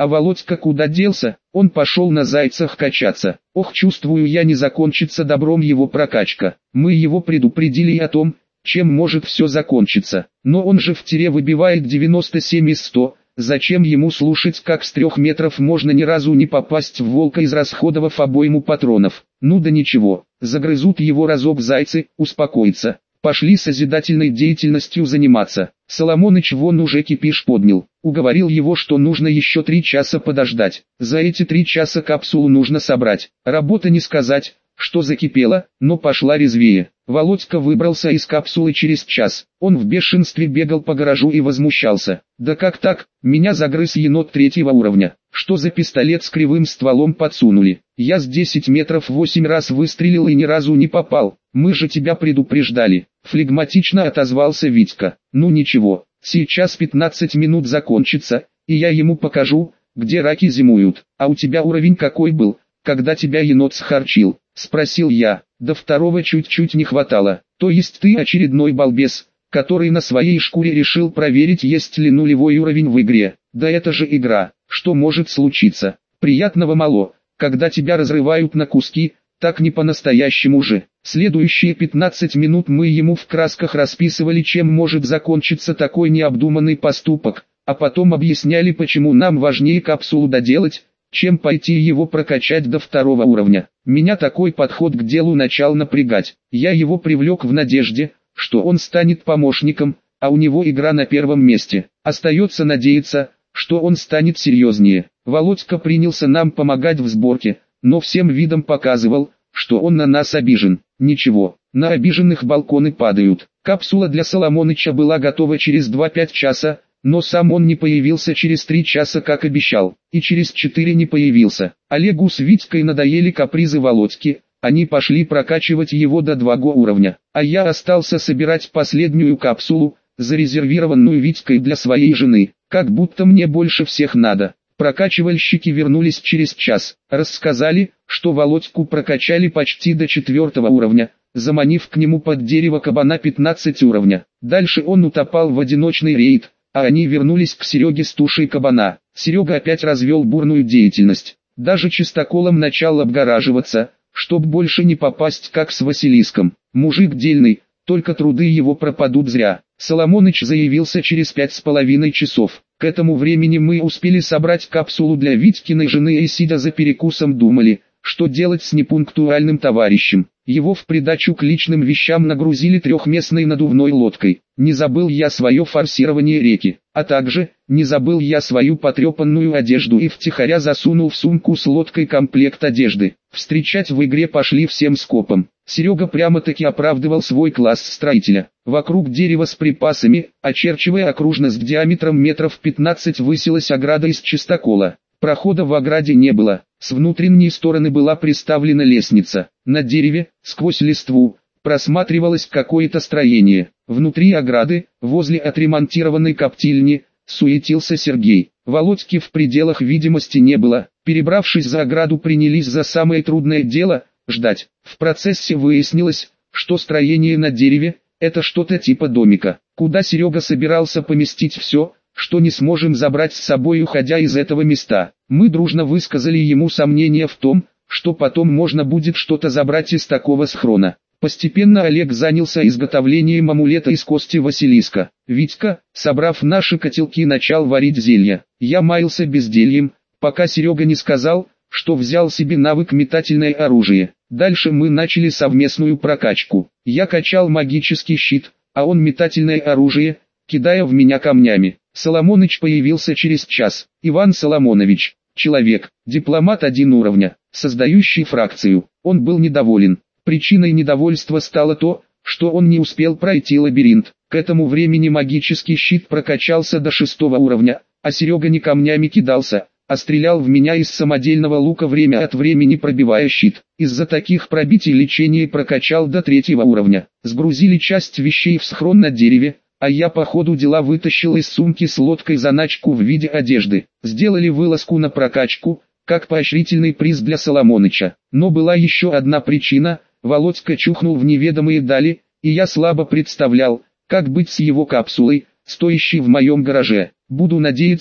А Володька куда делся? Он пошел на зайцах качаться. Ох, чувствую я, не закончится добром его прокачка. Мы его предупредили о том, чем может все закончиться. Но он же в тире выбивает 97 из 100. Зачем ему слушать, как с 3 метров можно ни разу не попасть в волка, израсходовав обойму патронов? Ну да ничего, загрызут его разок зайцы, успокоится. Пошли созидательной деятельностью заниматься. Соломоныч вон уже кипиш поднял. Уговорил его, что нужно еще 3 часа подождать. За эти 3 часа капсулу нужно собрать. Работа не сказать, что закипела, но пошла резвее. Володька выбрался из капсулы через час. Он в бешенстве бегал по гаражу и возмущался. Да как так, меня загрыз енот 3-го уровня. Что за пистолет с кривым стволом подсунули? Я с 10 метров 8 раз выстрелил и ни разу не попал. Мы же тебя предупреждали. Флегматично отозвался Витька. Ну ничего, сейчас 15 минут закончится, и я ему покажу, где раки зимуют. А у тебя уровень какой был, когда тебя енот схарчил? Спросил я. До 2-го чуть-чуть не хватало. То есть ты очередной балбес, который на своей шкуре решил проверить, есть ли нулевой уровень в игре. Да это же игра, что может случиться? Приятного мало, когда тебя разрывают на куски, так не по-настоящему же. Следующие 15 минут мы ему в красках расписывали, чем может закончиться такой необдуманный поступок, а потом объясняли, почему нам важнее капсулу доделать, чем пойти его прокачать до 2-го уровня. Меня такой подход к делу начал напрягать. Я его привлек в надежде, что он станет помощником, а у него игра на 1-м месте. Остается надеяться, что он станет серьезнее. Володька принялся нам помогать в сборке, но всем видом показывал, что он на нас обижен. Ничего, на обиженных балконы падают. Капсула для Соломоныча была готова через 2-5 часа, но сам он не появился через 3 часа, как обещал, и через 4 не появился. Олегу с Витькой надоели капризы Володьки, они пошли прокачивать его до 2-го уровня, а я остался собирать последнюю капсулу, зарезервированную Витькой для своей жены, как будто мне больше всех надо. Прокачивальщики вернулись через час, рассказали, что Володьку прокачали почти до 4-го уровня, заманив к нему под дерево кабана 15 уровня. Дальше он утопал в одиночный рейд, а они вернулись к Сереге с тушей кабана. Серега опять развел бурную деятельность, даже чистоколом начал обгораживаться, чтоб больше не попасть как с Василиском. Мужик дельный, только труды его пропадут зря. Соломоныч заявился через 5,5 часов. К этому времени мы успели собрать капсулу для Витькиной жены и, сидя за перекусом, думали, что делать с непунктуальным товарищем. Его в придачу к личным вещам нагрузили 3-местной надувной лодкой. Не забыл я свое форсирование реки, а также не забыл я свою потрепанную одежду и втихаря засунул в сумку с лодкой комплект одежды. Встречать в игре пошли всем скопом. Серега прямо-таки оправдывал свой класс строителя. Вокруг дерева с припасами, очерчивая окружность диаметром метров 15, высилась ограда из чистокола. Прохода в ограде не было, с внутренней стороны была приставлена лестница. На дереве, сквозь листву, просматривалось какое-то строение. Внутри ограды, возле отремонтированной коптильни, суетился Сергей. Володьки в пределах видимости не было. Перебравшись за ограду, принялись за самое трудное дело – ждать. В процессе выяснилось, что строение на дереве – это что-то типа домика, куда Серега собирался поместить все, что не сможем забрать с собой, уходя из этого места. Мы дружно высказали ему сомнения в том, что потом можно будет что-то забрать из такого схрона. Постепенно Олег занялся изготовлением амулета из кости Василиска. Витька, собрав наши котелки, начал варить зелья. Я маялся бездельем, пока Серега не сказал, что взял себе навык метательное оружие. Дальше мы начали совместную прокачку. Я качал магический щит, а он метательное оружие, кидая в меня камнями. Соломоныч появился через час. Иван Соломонович, человек, дипломат 1 уровня, создающий фракцию. Он был недоволен. Причиной недовольства стало то, что он не успел пройти лабиринт. К этому времени магический щит прокачался до 6-го уровня, а Серега не камнями кидался, а стрелял в меня из самодельного лука, время от времени пробивая щит. Из-за таких пробитий лечение прокачал до 3-го уровня. Сгрузили часть вещей в схрон на дереве, а я по ходу дела вытащил из сумки с лодкой заначку в виде одежды. Сделали вылазку на прокачку, как поощрительный приз для Соломоныча. Но была еще одна причина: Володька чухнул в неведомые дали, и я слабо представлял, как быть с его капсулой, стоящей в моем гараже. Буду надеяться,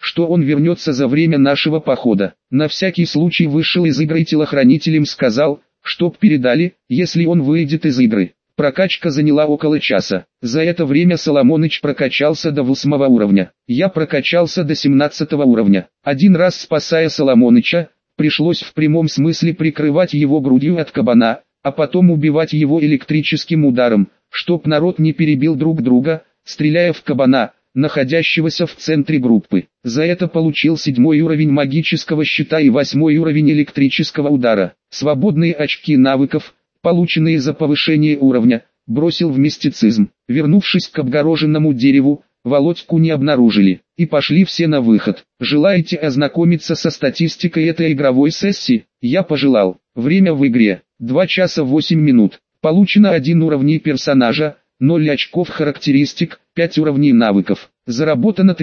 что он вернется за время нашего похода. На всякий случай вышел из игры и телохранителям сказал, чтоб передали, если он выйдет из игры. Прокачка заняла около часа. За это время Соломоныч прокачался до 8 уровня. Я прокачался до 17 уровня. Один раз, спасая Соломоныча, пришлось в прямом смысле прикрывать его грудью от кабана, а потом убивать его электрическим ударом, чтоб народ не перебил друг друга, стреляя в кабана, находящегося в центре группы. За это получил 7 уровень магического щита и 8 уровень электрического удара. Свободные очки навыков, полученные за повышение уровня, бросил в мистицизм. Вернувшись к обгороженному дереву, Володьку не обнаружили, и пошли все на выход. Желаете ознакомиться со статистикой этой игровой сессии? Я пожелал. Время в игре 2 часа 8 минут. Получено 1 уровень персонажа, 0 очков характеристик, 5 уровней навыков. Заработано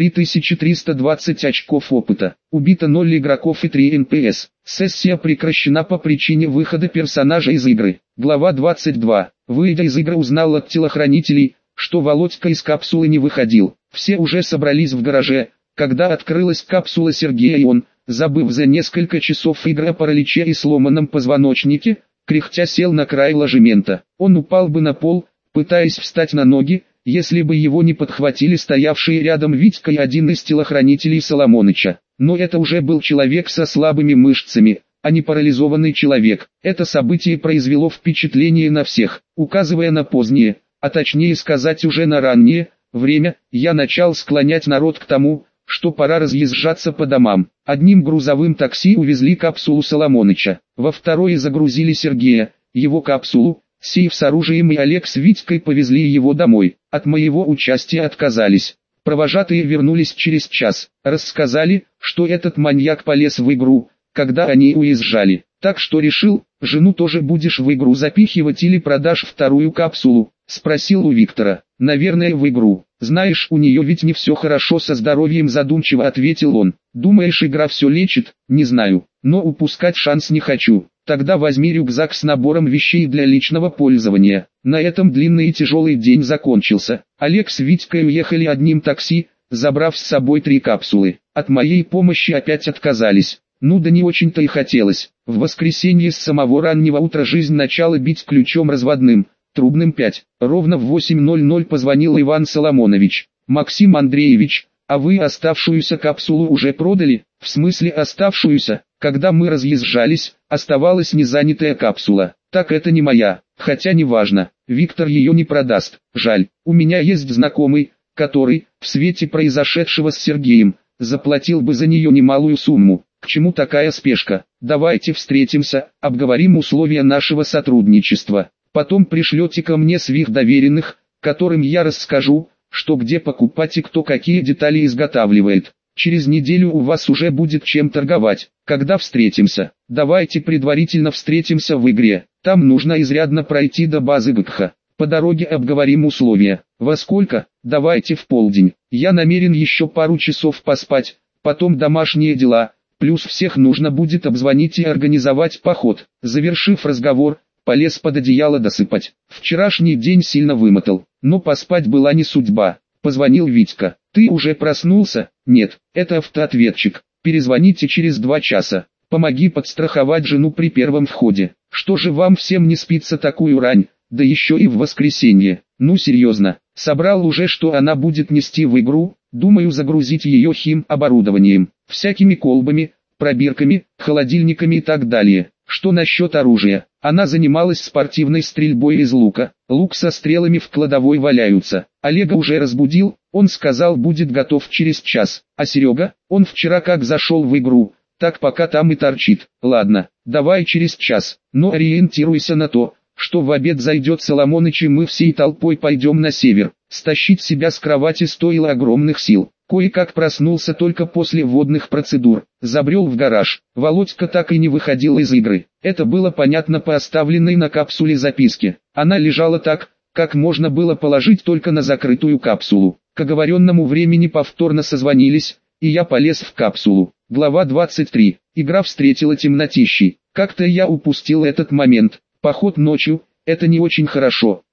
3320 очков опыта. Убито 0 игроков и 3 НПС. Сессия прекращена по причине выхода персонажа из игры. Глава 22. Выйдя из игры, узнал от телохранителей, что Володька из капсулы не выходил. Все уже собрались в гараже, когда открылась капсула Сергея, и он, забыв за несколько часов игры о параличе и сломанном позвоночнике, кряхтя сел на край ложемента. Он упал бы на пол, пытаясь встать на ноги, если бы его не подхватили стоявшие рядом Витька и один из телохранителей Соломоныча. Но это уже был человек со слабыми мышцами, а не парализованный человек. Это событие произвело впечатление на всех. Указывая на позднее, а точнее сказать уже на раннее время, я начал склонять народ к тому, что пора разъезжаться по домам. Одним грузовым такси увезли капсулу Соломоныча, во второе загрузили Сергея, его капсулу, сейф с оружием, и Олег с Витькой повезли его домой. От моего участия отказались. Провожатые вернулись через час, рассказали, что этот маньяк полез в игру, когда они уезжали. Так что решил, жену тоже будешь в игру запихивать или продашь вторую капсулу? Спросил у Виктора. Наверное, в игру. Знаешь, у нее ведь не все хорошо со здоровьем, задумчиво ответил он. Думаешь, игра все лечит? Не знаю, но упускать шанс не хочу. Тогда возьми рюкзак с набором вещей для личного пользования. На этом длинный и тяжелый день закончился. Олег с Витькой уехали одним такси, забрав с собой 3 капсулы. От моей помощи опять отказались. Ну да не очень-то и хотелось. В воскресенье с самого раннего утра жизнь начала бить ключом разводным, трубным 5. Ровно в 8:00 позвонил Иван Соломонович. Максим Андреевич, а вы оставшуюся капсулу уже продали? В смысле оставшуюся? Когда мы разъезжались, оставалась незанятая капсула. Так это не моя, хотя не важно. Виктор ее не продаст. Жаль, у меня есть знакомый, который, в свете произошедшего с Сергеем, заплатил бы за нее немалую сумму. К чему такая спешка? Давайте встретимся, обговорим условия нашего сотрудничества. Потом пришлете ко мне своих доверенных, которым я расскажу, что где покупать и кто какие детали изготавливает. Через неделю у вас уже будет чем торговать. Когда встретимся? Давайте предварительно встретимся в игре. Там нужно изрядно пройти до базы ГКХ. По дороге обговорим условия. Во сколько? Давайте в полдень. Я намерен еще пару часов поспать, потом домашние дела. Плюс всех нужно будет обзвонить и организовать поход. Завершив разговор, полез под одеяло досыпать. Вчерашний день сильно вымотал, но поспать была не судьба. Позвонил Витька. Ты уже проснулся? Нет, это автоответчик. Перезвоните через 2 часа. Помоги подстраховать жену при первом входе. Что же вам всем не спится такую рань, да еще и в воскресенье? Ну серьезно, собрал уже, что она будет нести в игру? Думаю загрузить ее хим-оборудованием, всякими колбами, пробирками, холодильниками и так далее. Что насчет оружия? Она занималась спортивной стрельбой из лука. Лук со стрелами в кладовой валяются. Олега уже разбудил, он сказал будет готов через час. А Серега, он вчера как зашел в игру, так пока там и торчит. Ладно, давай через час, но ориентируйся на то, что в обед зайдет Соломоныч и мы всей толпой пойдем на север. Стащить себя с кровати стоило огромных сил. Кое-как проснулся только после водных процедур. Забрел в гараж. Володька так и не выходил из игры. Это было понятно по оставленной на капсуле записке. Она лежала так, как можно было положить только на закрытую капсулу. К оговоренному времени повторно созвонились, и я полез в капсулу. Глава 23. Игра встретила темнотищей. Как-то я упустил этот момент. Поход ночью – это не очень хорошо,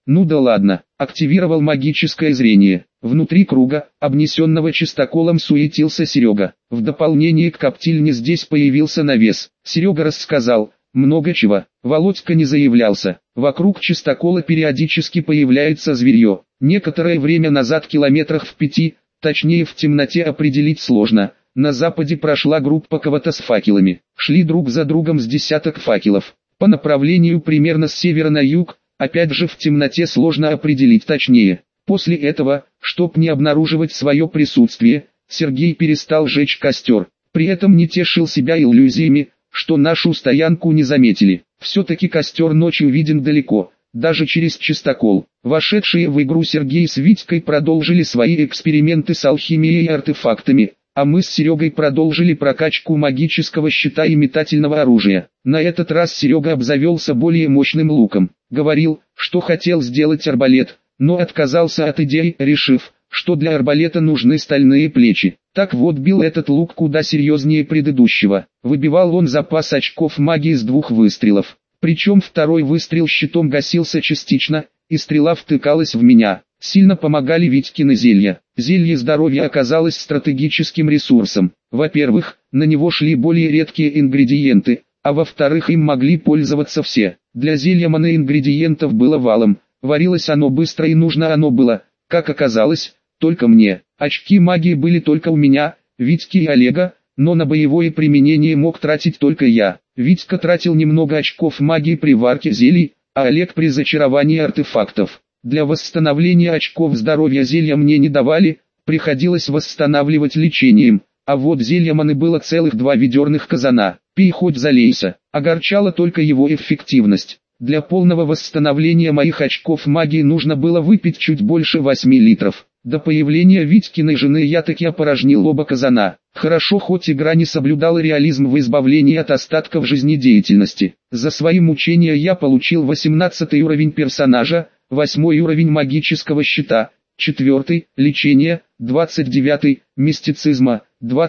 Ну да ладно, активировал магическое зрение. Внутри круга, обнесенного чистоколом, суетился Серега. В дополнение к коптильне здесь появился навес. Серега рассказал много чего. Володька не заявлялся. Вокруг чистокола периодически появляется зверье. Некоторое время назад, километрах в 5, точнее в темноте определить сложно, на западе прошла группа кого-то с факелами. Шли друг за другом с десяток факелов. По направлению примерно с севера на юг, опять же в темноте сложно определить точнее. После этого, чтоб не обнаруживать свое присутствие, Сергей перестал жечь костер. При этом не тешил себя иллюзиями, что нашу стоянку не заметили. Все-таки костер ночью виден далеко, даже через чистокол. Вошедшие в игру Сергей с Витькой продолжили свои эксперименты с алхимией и артефактами, а мы с Серегой продолжили прокачку магического щита и метательного оружия. На этот раз Серега обзавелся более мощным луком. Говорил, что хотел сделать арбалет, но отказался от идеи, решив, что для арбалета нужны стальные плечи. Так вот, бил этот лук куда серьезнее предыдущего. Выбивал он запас очков магии с 2 выстрелов. Причем второй выстрел щитом гасился частично, и стрела втыкалась в меня. Сильно помогали Витькины зелья. Зелье здоровья оказалось стратегическим ресурсом. Во-первых, на него шли более редкие ингредиенты, а во-вторых, им могли пользоваться все. Для зелья моноингредиентов было валом. Варилось оно быстро и нужно оно было, как оказалось, только мне. Очки магии были только у меня, Витьки и Олега, но на боевое применение мог тратить только я. Витька тратил немного очков магии при варке зелий, а Олег при зачаровании артефактов. Для восстановления очков здоровья зелья мне не давали, приходилось восстанавливать лечением, а вот зелья маны было целых 2 ведерных казана. Пей хоть залейся, огорчала только его эффективность. Для полного восстановления моих очков магии нужно было выпить чуть больше 8 литров. До появления Витькиной жены я таки опорожнил оба казана. Хорошо, хоть игра не соблюдала реализм в избавлении от остатков жизнедеятельности. За свои мучения я получил 18 уровень персонажа, 8 уровень магического щита, 4 лечение, 29 мистицизма,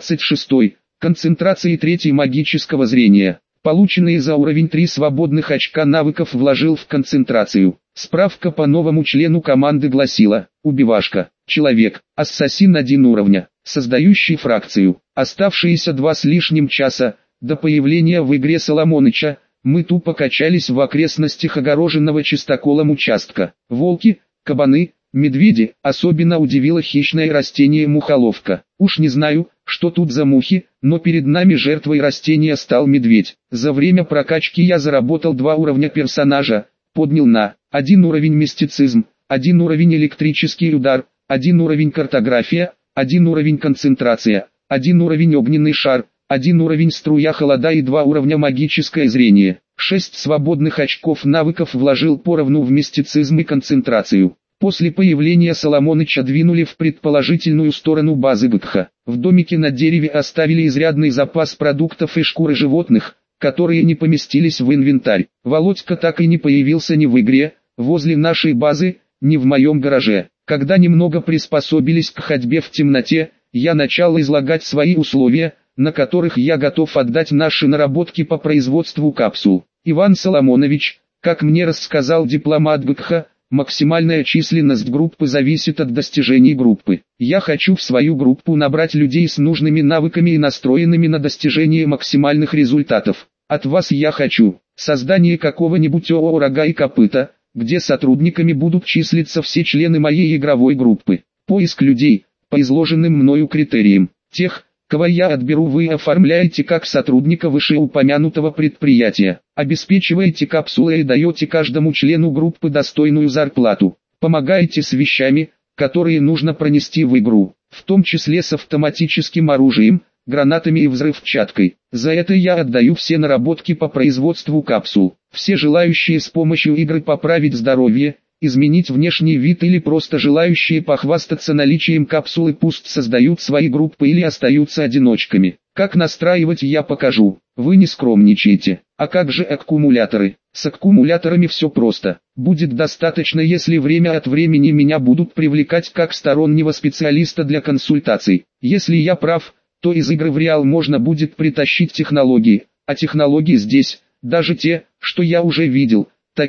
26 концентрации, 3 магического зрения. Полученные за уровень 3 свободных очка навыков вложил в концентрацию. Справка по новому члену команды гласила: убивашка, человек, ассасин 1 уровня, создающий фракцию. Оставшиеся 2 с лишним часа, до появления в игре Соломоныча, мы тупо качались в окрестностях огороженного чистоколом участка. Волки, кабаны, медведи, особенно удивило хищное растение мухоловка. Уж не знаю, что тут за мухи, но перед нами жертвой растения стал медведь. За время прокачки я заработал 2 уровня персонажа, поднял на 1 уровень мистицизм, 1 уровень электрический удар, 1 уровень картография, 1 уровень концентрация, 1 уровень огненный шар, 1 уровень струя холода и 2 уровня магическое зрение. 6 свободных очков навыков вложил поровну в мистицизм и концентрацию. После появления Соломоныча двинули в предположительную сторону базы Быкха. В домике на дереве оставили изрядный запас продуктов и шкуры животных, которые не поместились в инвентарь. Володька так и не появился ни в игре, возле нашей базы, ни в моем гараже. Когда немного приспособились к ходьбе в темноте, я начал излагать свои условия, на которых я готов отдать наши наработки по производству капсул. Иван Соломонович, как мне рассказал дипломат Быкха, максимальная численность группы зависит от достижений группы. Я хочу в свою группу набрать людей с нужными навыками и настроенными на достижение максимальных результатов. От вас я хочу создание какого-нибудь ООО «Рога и копыта», где сотрудниками будут числиться все члены моей игровой группы. Поиск людей, по изложенным мною критериям. Тех, кого я отберу, вы оформляете как сотрудника вышеупомянутого предприятия. Обеспечиваете капсулы и даете каждому члену группы достойную зарплату. Помогаете с вещами, которые нужно пронести в игру, в том числе с автоматическим оружием, гранатами и взрывчаткой. За это я отдаю все наработки по производству капсул. Все желающие с помощью игры поправить здоровье, изменить внешний вид или просто желающие похвастаться наличием капсулы пусть создают свои группы или остаются одиночками. Как настраивать я покажу, вы не скромничайте. А как же аккумуляторы? С аккумуляторами все просто. Будет достаточно, если время от времени меня будут привлекать как стороннего специалиста для консультаций. Если я прав, то из игры в реал можно будет притащить технологии, а технологии здесь, даже те, что я уже видел, такие,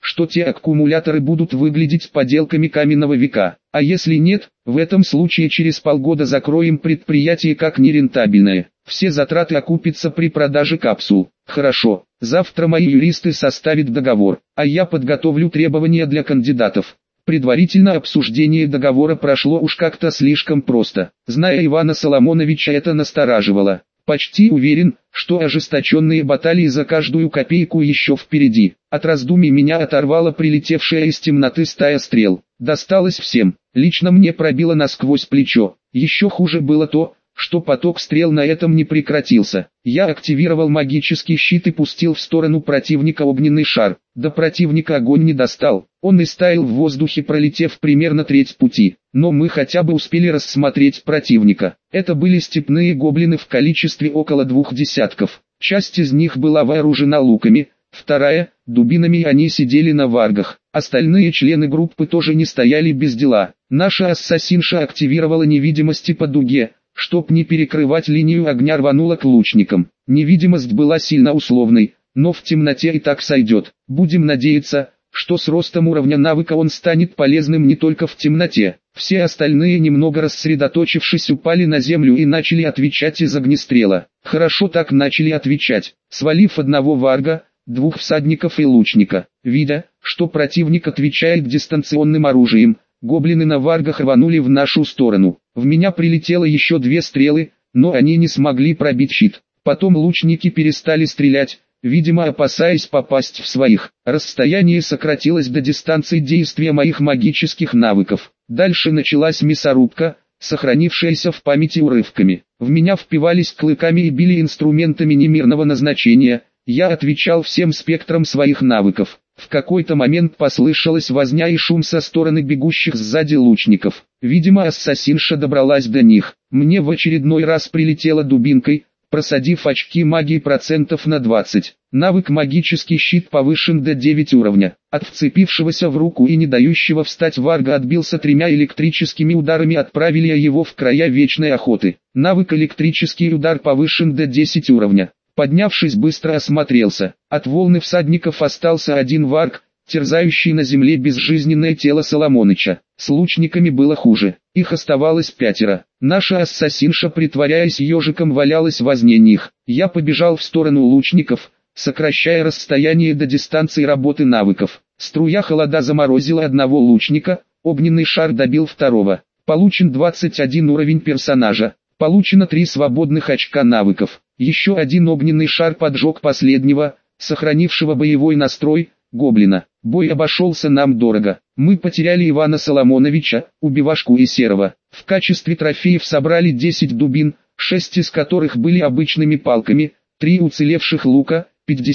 что те аккумуляторы будут выглядеть поделками каменного века. А если нет, в этом случае через полгода закроем предприятие как нерентабельное. Все затраты окупятся при продаже капсул. Хорошо, завтра мои юристы составят договор, а я подготовлю требования для кандидатов. Предварительное обсуждение договора прошло уж как-то слишком просто. Зная Ивана Соломоновича, это настораживало. Почти уверен, что ожесточенные баталии за каждую копейку еще впереди. От раздумий меня оторвала прилетевшая из темноты стая стрел. Досталось всем. Лично мне пробило насквозь плечо. Еще хуже было то, что поток стрел на этом не прекратился. Я активировал магический щит и пустил в сторону противника огненный шар. До противника огонь не достал. Он и стаял в воздухе, пролетев примерно треть пути. Но мы хотя бы успели рассмотреть противника. Это были степные гоблины в количестве около 2 десятков. Часть из них была вооружена луками, вторая – дубинами, и они сидели на варгах. Остальные члены группы тоже не стояли без дела. Наша ассасинша активировала невидимости по дуге, чтоб не перекрывать линию огня, рванула к лучникам. Невидимость была сильно условной, но в темноте и так сойдет. Будем надеяться, что с ростом уровня навыка он станет полезным не только в темноте. Все остальные, немного рассредоточившись, упали на землю и начали отвечать из огнестрела. Хорошо так начали отвечать, свалив одного варга, 2 всадников и лучника. Видя, что противник отвечает дистанционным оружием, гоблины на варгах рванули в нашу сторону. В меня прилетело еще 2 стрелы, но они не смогли пробить щит. Потом лучники перестали стрелять, видимо опасаясь попасть в своих. Расстояние сократилось до дистанции действия моих магических навыков. Дальше началась мясорубка, сохранившаяся в памяти урывками. В меня впивались клыками и били инструментами немирного назначения. Я отвечал всем спектром своих навыков. В какой-то момент послышалась возня и шум со стороны бегущих сзади лучников. Видимо, ассасинша добралась до них. Мне в очередной раз прилетела дубинкой, просадив очки магии процентов на 20. Навык магический щит повышен до 9 уровня. От вцепившегося в руку и не дающего встать варга отбился 3 электрическими ударами, отправили его в края вечной охоты. Навык электрический удар повышен до 10 уровня. Поднявшись, быстро осмотрелся. От волны всадников остался 1 варг, терзающий на земле безжизненное тело Соломоныча. С лучниками было хуже. Их оставалось 5. Наша ассасинша, притворяясь ежиком, валялась возле них. Я побежал в сторону лучников, сокращая расстояние до дистанции работы навыков. Струя холода заморозила одного лучника, огненный шар добил 2. Получен 21 уровень персонажа. Получено 3 свободных очка навыков. Еще 1 огненный шар поджег последнего, сохранившего боевой настрой, гоблина. Бой обошелся нам дорого. Мы потеряли Ивана Соломоновича, Убивашку и Серого. В качестве трофеев собрали 10 дубин, 6 из которых были обычными палками, 3 уцелевших лука,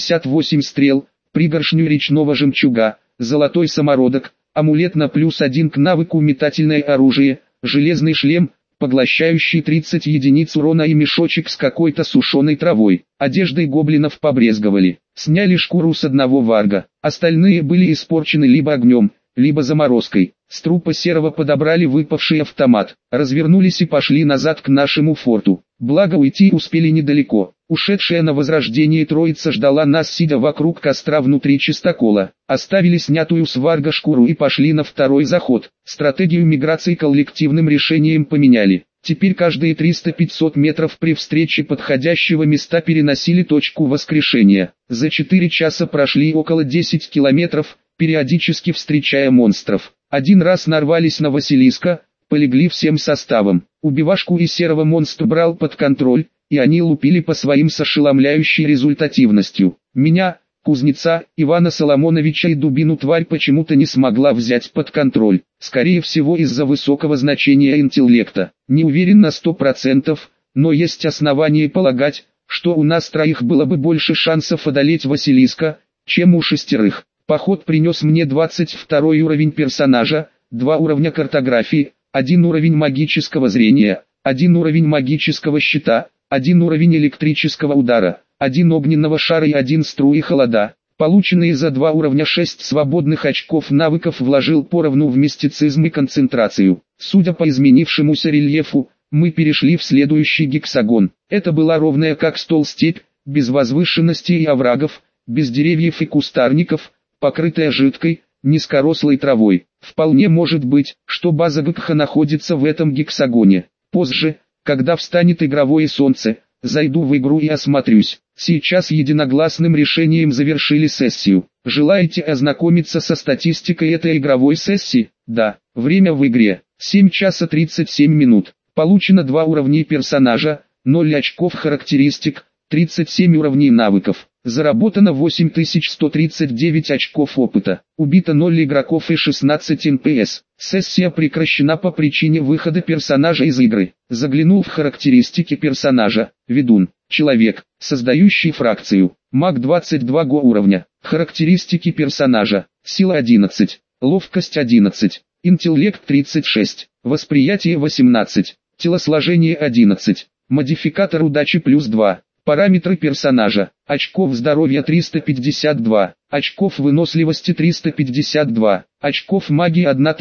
58 стрел, пригоршню речного жемчуга, золотой самородок, амулет на +1 к навыку метательное оружие, железный шлем, поглощающий 30 единиц урона, и мешочек с какой-то сушеной травой. Одеждой гоблинов побрезговали. Сняли шкуру с одного варга. Остальные были испорчены либо огнем, либо заморозкой. С трупа Серого подобрали выпавший автомат. Развернулись и пошли назад к нашему форту. Благо уйти успели недалеко. Ушедшая на возрождение троица ждала нас, сидя вокруг костра внутри чистокола. Оставили снятую с варга шкуру и пошли на второй заход. Стратегию миграции коллективным решением поменяли. Теперь каждые 300-500 метров при встрече подходящего места переносили точку воскрешения. За 4 часа прошли около 10 километров, периодически встречая монстров. 1 раз нарвались на Василиска, полегли всем составом. Убивашку и Серого монстр брал под контроль, и они лупили по своим с ошеломляющей результативностью. Меня, кузнеца, Ивана Соломоновича и дубину тварь почему-то не смогла взять под контроль. Скорее всего, из-за высокого значения интеллекта. Не уверен на 100%, но есть основания полагать, что у нас 3 было бы больше шансов одолеть Василиска, чем у 6. Поход принес мне 22 уровень персонажа, 2 уровня картографии, 1 уровень магического зрения, 1 уровень магического щита, 1 уровень электрического удара, 1 огненного шара и 1 струи холода. Полученные за 2 уровня 6 свободных очков навыков вложил поровну в мистицизм и концентрацию. Судя по изменившемуся рельефу, мы перешли в следующий гексагон. Это была ровная как стол степь, без возвышенностей и оврагов, без деревьев и кустарников, покрытая жидкой, низкорослой травой. Вполне может быть, что база ГКХ находится в этом гексагоне. Позже, когда встанет игровое солнце, зайду в игру и осмотрюсь. Сейчас единогласным решением завершили сессию. Желаете ознакомиться со статистикой этой игровой сессии? Да. Время в игре 7 часа 37 минут. Получено 2 уровня персонажа, 0 очков характеристик, 37 уровней навыков. Заработано 8139 очков опыта. Убито 0 игроков и 16 НПС. Сессия прекращена по причине выхода персонажа из игры. Заглянул в характеристики персонажа. Ведун. Человек, создающий фракцию. Маг 22 го уровня. Характеристики персонажа. Сила 11. Ловкость 11. Интеллект 36. Восприятие 18. Телосложение 11. Модификатор удачи плюс 2. Параметры персонажа. Очков здоровья 352. Очков выносливости 352. Очков магии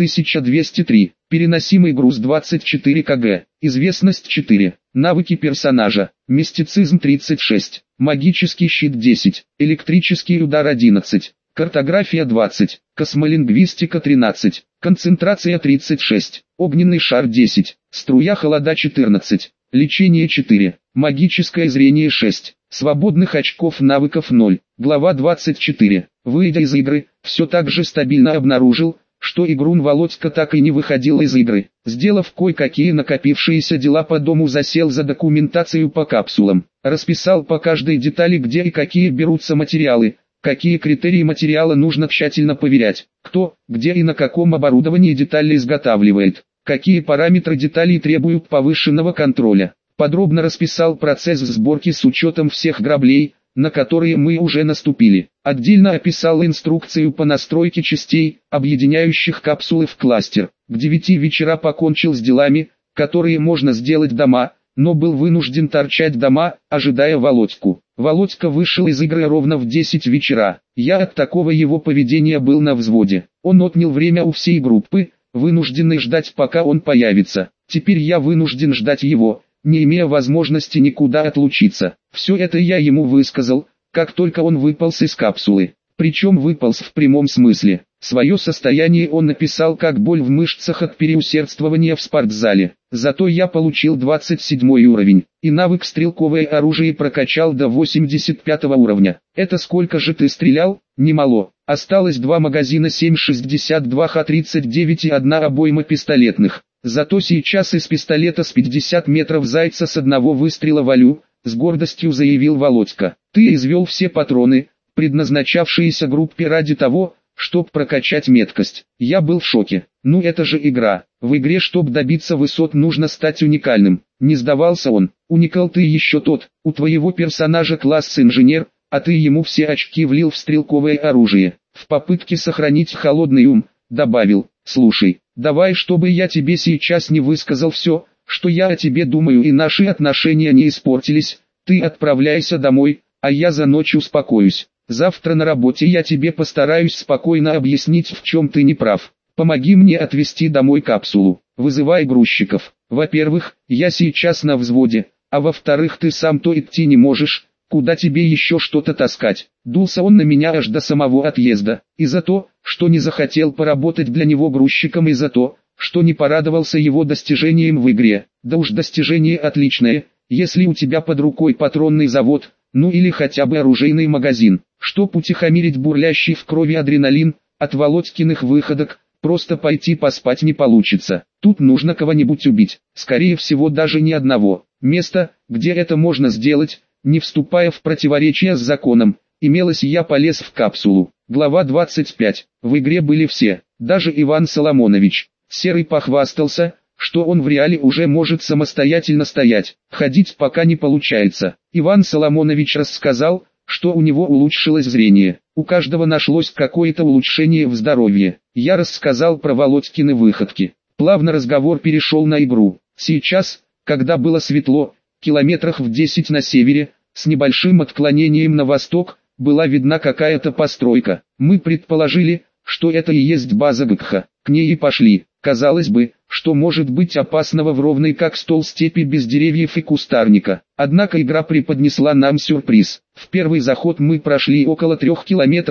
1203. Переносимый груз 24 кг. Известность 4. Навыки персонажа. Мистицизм 36. Магический щит 10. Электрический удар 11. Картография 20. Космолингвистика 13. Концентрация 36. Огненный шар 10. Струя холода 14. Лечение 4. Магическое зрение 6. Свободных очков навыков 0. Глава 24. Выйдя из игры, все так же стабильно обнаружил, что игрун Володька так и не выходил из игры. Сделав кое-какие накопившиеся дела по дому, засел за документацию по капсулам. Расписал по каждой детали, где и какие берутся материалы, какие критерии материала нужно тщательно проверять, кто, где и на каком оборудовании детали изготавливает, какие параметры деталей требуют повышенного контроля. Подробно расписал процесс сборки с учетом всех граблей, на которые мы уже наступили. Отдельно описал инструкцию по настройке частей, объединяющих капсулы в кластер. К 9 вечера покончил с делами, которые можно сделать дома, но был вынужден торчать дома, ожидая Володьку. Володька вышел из игры ровно в 10 вечера. Я от такого его поведения был на взводе. Он отнял время у всей группы, вынужденный ждать, пока он появится. Теперь я вынужден ждать его, не имея возможности никуда отлучиться. Все это я ему высказал, как только он выполз из капсулы. Причем выполз в прямом смысле. Свое состояние он написал как боль в мышцах от переусердствования в спортзале. Зато я получил 27 уровень, и навык стрелковое оружие прокачал до 85 уровня. Это сколько же ты стрелял? Немало. Осталось 2 магазина 7,62 Х-39 и 1 обойма пистолетных. Зато сейчас из пистолета с 50 метров зайца с одного выстрела валю, с гордостью заявил Володька. Ты извел все патроны, предназначавшиеся группе ради того, чтоб прокачать меткость. Я был в шоке. Ну это же игра. В игре, чтоб добиться высот, нужно стать уникальным. Не сдавался он. Уникал ты еще тот. У твоего персонажа класс инженер, а ты ему все очки влил в стрелковое оружие. В попытке сохранить холодный ум, добавил: слушай, давай, чтобы я тебе сейчас не высказал все, что я о тебе думаю, и наши отношения не испортились. Ты отправляйся домой, а я за ночь успокоюсь. Завтра на работе я тебе постараюсь спокойно объяснить, в чем ты не прав. Помоги мне отвезти домой капсулу. Вызывай грузчиков. Во-первых, я сейчас на взводе, а во-вторых, ты сам то идти не можешь, куда тебе еще что-то таскать. Дулся он на меня аж до самого отъезда. И за то, что не захотел поработать для него грузчиком, и за то, что не порадовался его достижением в игре. Да уж, достижение отличное, если у тебя под рукой патронный завод, ну или хотя бы оружейный магазин. Чтоб утихомирить бурлящий в крови адреналин, от Володькиных выходок, просто пойти поспать не получится. Тут нужно кого-нибудь убить, скорее всего даже не одного. Место, где это можно сделать, не вступая в противоречие с законом, имелось, и я полез в капсулу. Глава 25. В игре были все, даже Иван Соломонович. Серый похвастался, что он в реале уже может самостоятельно стоять, ходить пока не получается. Иван Соломонович рассказал, что у него улучшилось зрение. У каждого нашлось какое-то улучшение в здоровье. Я рассказал про Володькины выходки. Плавно разговор перешел на игру. Сейчас, когда было светло, километрах в 10 на севере, с небольшим отклонением на восток, была видна какая-то постройка. Мы предположили, что это и есть база ГКХ. К ней и пошли. Казалось бы, что может быть опасного в ровной как стол степи без деревьев и кустарника. Однако игра преподнесла нам сюрприз. В первый заход мы прошли около 3 километров,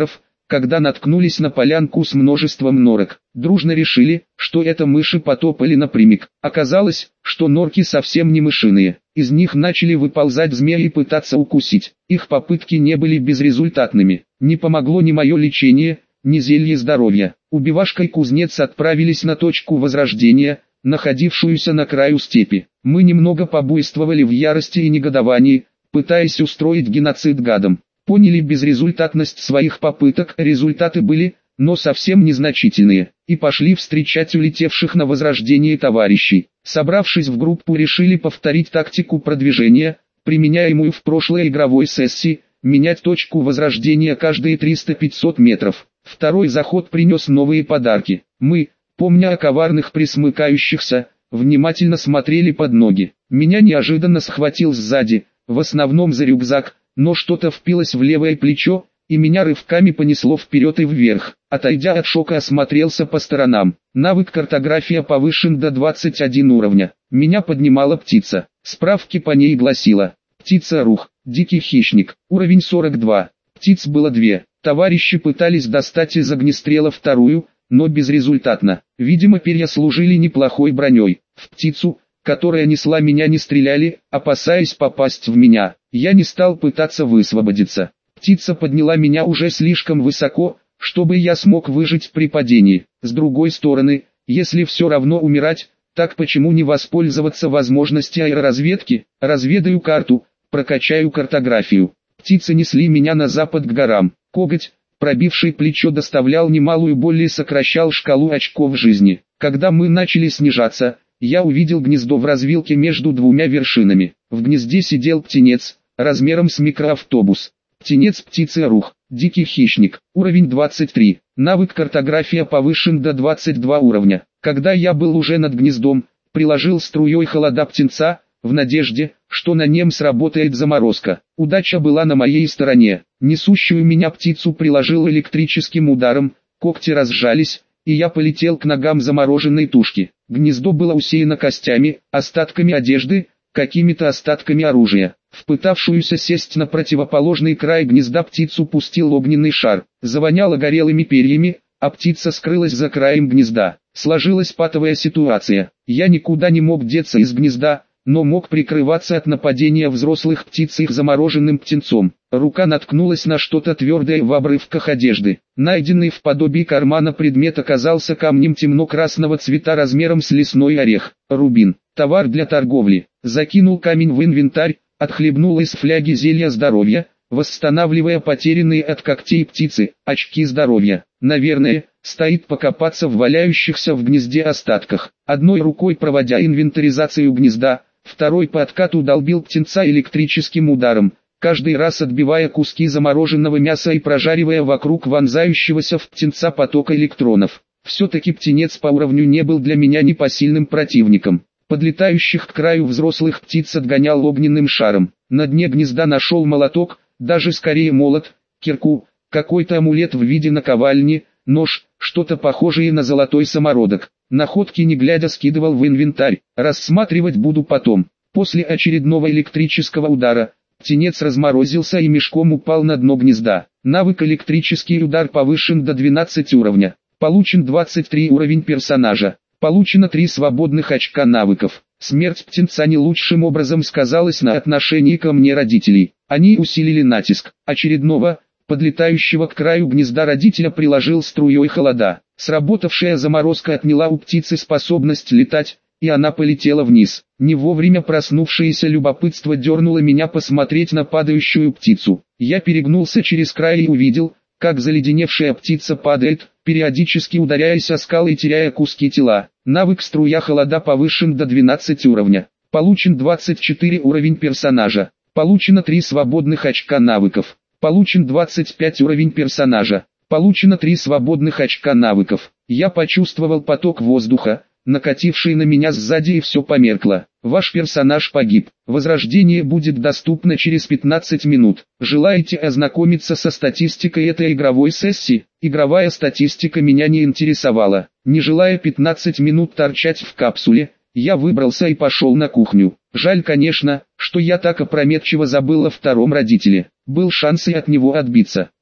когда наткнулись на полянку с множеством норок. Дружно решили, что это мыши потопали напрямик. Оказалось, что норки совсем не мышиные. Из них начали выползать змеи и пытаться укусить. Их попытки не были безрезультатными. Не помогло ни мое лечение, ни зелье здоровья. Убивашка и кузнец отправились на точку возрождения, находившуюся на краю степи. Мы немного побуйствовали в ярости и негодовании, пытаясь устроить геноцид гадам. Поняли безрезультатность своих попыток, результаты были, но совсем незначительные, и пошли встречать улетевших на возрождение товарищей. Собравшись в группу, решили повторить тактику продвижения, применяемую в прошлой игровой сессии, менять точку возрождения каждые 300-500 метров. Второй заход принес новые подарки. Мы, помня о коварных присмыкающихся, внимательно смотрели под ноги. Меня неожиданно схватил сзади, в основном за рюкзак, но что-то впилось в левое плечо, и меня рывками понесло вперед и вверх. Отойдя от шока, осмотрелся по сторонам. Навык картография повышен до 21 уровня. Меня поднимала птица. Справки по ней гласила: птица-рух, дикий хищник, уровень 42. Птиц было 2. Товарищи пытались достать из огнестрела вторую, но безрезультатно. Видимо, перья служили неплохой броней. В птицу, которая несла меня, не стреляли, опасаясь попасть в меня. Я не стал пытаться высвободиться. Птица подняла меня уже слишком высоко, чтобы я смог выжить при падении. С другой стороны, если все равно умирать, так почему не воспользоваться возможностью аэроразведки? Разведаю карту, прокачаю картографию. Птицы несли меня на запад к горам. Коготь, пробивший плечо, доставлял немалую боль и сокращал шкалу очков жизни. Когда мы начали снижаться, я увидел гнездо в развилке между двумя вершинами. В гнезде сидел птенец, размером с микроавтобус. Птенец птицы-рух, дикий хищник, уровень 23. Навык картография повышен до 22 уровня. Когда я был уже над гнездом, приложил струей холода птенца, в надежде, что на нем сработает заморозка. Удача была на моей стороне. Несущую меня птицу приложил электрическим ударом, когти разжались, и я полетел к ногам замороженной тушки. Гнездо было усеяно костями, остатками одежды, какими-то остатками оружия. В пытавшуюся сесть на противоположный край гнезда птицу пустил огненный шар. Завоняло горелыми перьями, а птица скрылась за краем гнезда. Сложилась патовая ситуация. Я никуда не мог деться из гнезда, но мог прикрываться от нападения взрослых птиц их замороженным птенцом. Рука наткнулась на что-то твердое в обрывках одежды. Найденный в подобии кармана предмет оказался камнем темно-красного цвета размером с лесной орех. Рубин. Товар для торговли. Закинул камень в инвентарь, отхлебнул из фляги зелья здоровья, восстанавливая потерянные от когтей птицы очки здоровья. Наверное, стоит покопаться в валяющихся в гнезде остатках. Одной рукой проводя инвентаризацию гнезда, второй по откату долбил птенца электрическим ударом, каждый раз отбивая куски замороженного мяса и прожаривая вокруг вонзающегося в птенца потока электронов. Все-таки птенец по уровню не был для меня непосильным противником. Подлетающих к краю взрослых птиц отгонял огненным шаром. На дне гнезда нашел молоток, даже скорее молот, кирку, какой-то амулет в виде наковальни, нож, что-то похожее на золотой самородок. Находки не глядя скидывал в инвентарь, рассматривать буду потом. После очередного электрического удара, птенец разморозился и мешком упал на дно гнезда. Навык электрический удар повышен до 12 уровня. Получен 23 уровень персонажа. Получено 3 свободных очка навыков. Смерть птенца не лучшим образом сказалась на отношении ко мне родителей. Они усилили натиск. Очередного, подлетающего к краю гнезда родителя приложил струей холода. Сработавшая заморозка отняла у птицы способность летать, и она полетела вниз. Не вовремя проснувшееся любопытство дернуло меня посмотреть на падающую птицу. Я перегнулся через край и увидел, как заледеневшая птица падает, периодически ударяясь о скалы и теряя куски тела. Навык струя холода повышен до 12 уровня. Получен 24 уровень персонажа. Получено 3 свободных очка навыков. Получен 25 уровень персонажа. Получено 3 свободных очка навыков. Я почувствовал поток воздуха, накативший на меня сзади, и все померкло. Ваш персонаж погиб. Возрождение будет доступно через 15 минут. Желаете ознакомиться со статистикой этой игровой сессии? Игровая статистика меня не интересовала. Не желая 15 минут торчать в капсуле, я выбрался и пошел на кухню. Жаль, конечно, что я так опрометчиво забыл о втором родителе. Был шанс и от него отбиться.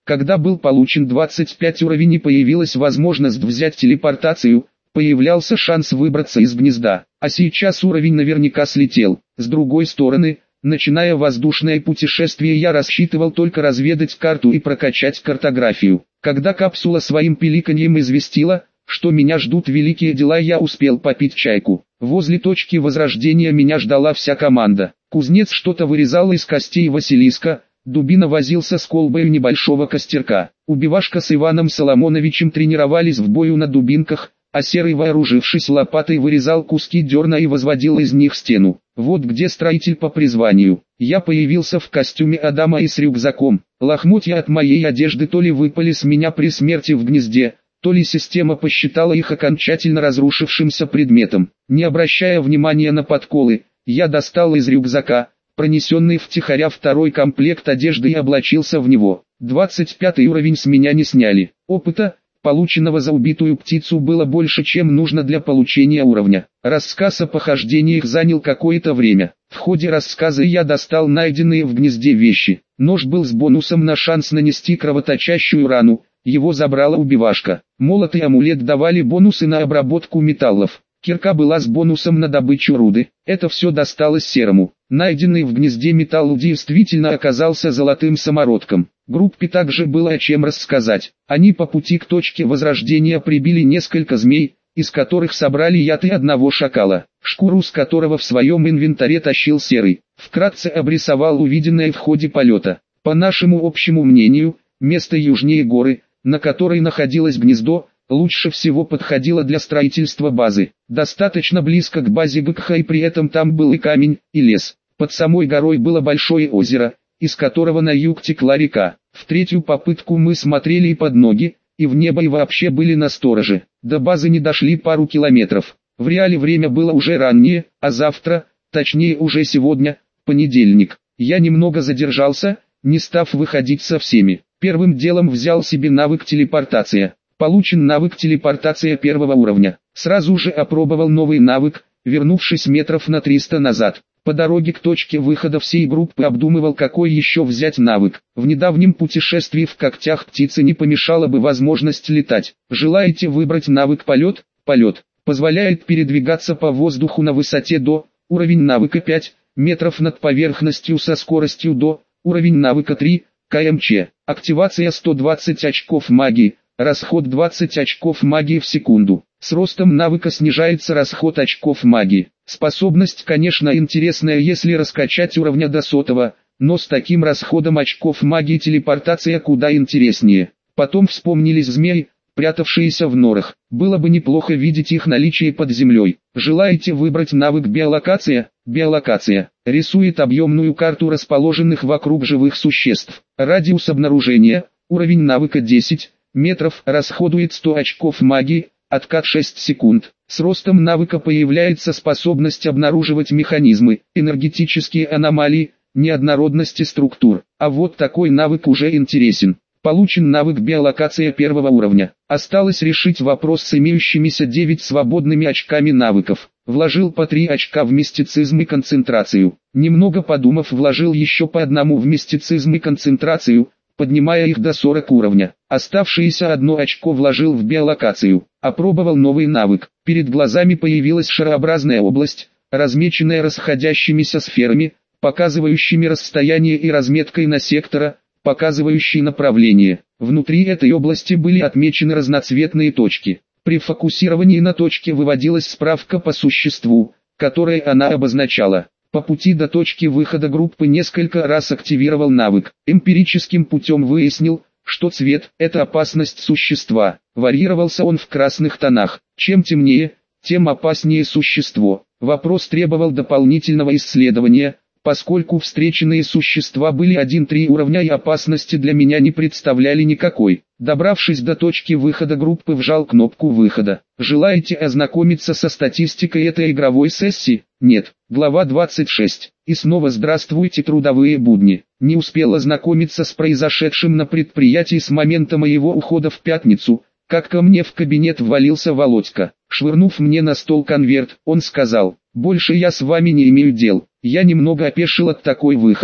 Когда был получен 25 уровень и появилась возможность взять телепортацию, появлялся шанс выбраться из гнезда. А сейчас уровень наверняка слетел. С другой стороны, начиная воздушное путешествие, я рассчитывал только разведать карту и прокачать картографию. Когда капсула своим пиликаньем известила, что меня ждут великие дела, я успел попить чайку. Возле точки возрождения меня ждала вся команда. Кузнец что-то вырезал из костей Василиска, Дубина возился с колбой небольшого костерка. Убивашка с Иваном Соломоновичем тренировались в бою на дубинках, а Серый, вооружившись лопатой, вырезал куски дерна и возводил из них стену. Вот где строитель по призванию. Я появился в костюме Адама и с рюкзаком. Лохмотья от моей одежды то ли выпали с меня при смерти в гнезде, то ли система посчитала их окончательно разрушившимся предметом. Не обращая внимания на подколы, я достал из рюкзака пронесенный втихаря второй комплект одежды и облачился в него. 25 уровень с меня не сняли. Опыта, полученного за убитую птицу, было больше, чем нужно для получения уровня. Рассказ о похождениях занял какое-то время. В ходе рассказа я достал найденные в гнезде вещи. Нож был с бонусом на шанс нанести кровоточащую рану, его забрала убивашка. Молот и амулет давали бонусы на обработку металлов. Кирка была с бонусом на добычу руды. Это все досталось Серому. Найденный в гнезде металл действительно оказался золотым самородком. Группе также было о чем рассказать. Они по пути к точке возрождения прибили несколько змей, из которых собрали яд и одного шакала, шкуру с которого в своем инвентаре тащил Серый. Вкратце обрисовал увиденное в ходе полета. По нашему общему мнению, место южнее горы, на которой находилось гнездо, лучше всего подходило для строительства базы. Достаточно близко к базе ГКХ, и при этом там был и камень, и лес. Под самой горой было большое озеро, из которого на юг текла река. В третью попытку мы смотрели и под ноги, и в небо, и вообще были настороже. До базы не дошли пару километров. В реале время было уже раннее, а завтра, точнее уже сегодня, понедельник. Я немного задержался, не став выходить со всеми. Первым делом взял себе навык телепортация. Получен навык телепортация первого уровня. Сразу же опробовал новый навык, вернувшись метров на 300 назад. По дороге к точке выхода всей группы обдумывал, какой еще взять навык. В недавнем путешествии в когтях птицы не помешала бы возможность летать. Желаете выбрать навык полет? Полет позволяет передвигаться по воздуху на высоте до, уровень навыка 5 метров над поверхностью со скоростью до, уровень навыка 3 кмч. Активация 120 очков магии, расход 20 очков магии в секунду. С ростом навыка снижается расход очков магии. Способность, конечно, интересная, если раскачать уровня до 100, но с таким расходом очков магии телепортация куда интереснее. Потом вспомнились змеи, прятавшиеся в норах. Было бы неплохо видеть их наличие под землей. Желаете выбрать навык биолокация? Биолокация рисует объемную карту расположенных вокруг живых существ. Радиус обнаружения, уровень навыка 10 метров, расходует 100 очков магии, откат 6 секунд. С ростом навыка появляется способность обнаруживать механизмы, энергетические аномалии, неоднородности структур. А вот такой навык уже интересен. Получен навык биолокация первого уровня. Осталось решить вопрос с имеющимися 9 свободными очками навыков. Вложил по 3 очка в мистицизм и концентрацию. Немного подумав, вложил еще по одному в мистицизм и концентрацию, поднимая их до 40 уровня. Оставшееся 1 очко вложил в биолокацию. Опробовал новый навык. Перед глазами появилась шарообразная область, размеченная расходящимися сферами, показывающими расстояние, и разметкой на сектора, показывающей направление. Внутри этой области были отмечены разноцветные точки. При фокусировании на точке выводилась справка по существу, которой она обозначала. По пути до точки выхода группы несколько раз активировал навык. Эмпирическим путем выяснил, что цвет – это опасность существа. Варьировался он в красных тонах. Чем темнее, тем опаснее существо. Вопрос требовал дополнительного исследования, поскольку встреченные существа были 1-3 уровня и опасности для меня не представляли никакой. Добравшись до точки выхода группы, вжал кнопку выхода. Желаете ознакомиться со статистикой этой игровой сессии? Нет. Глава 26. И снова здравствуйте, трудовые будни. Не успел ознакомиться с произошедшим на предприятии с момента моего ухода в пятницу, как ко мне в кабинет ввалился Володька. Швырнув мне на стол конверт, он сказал: «Больше я с вами не имею дел». Я немного опешил от такой выходки.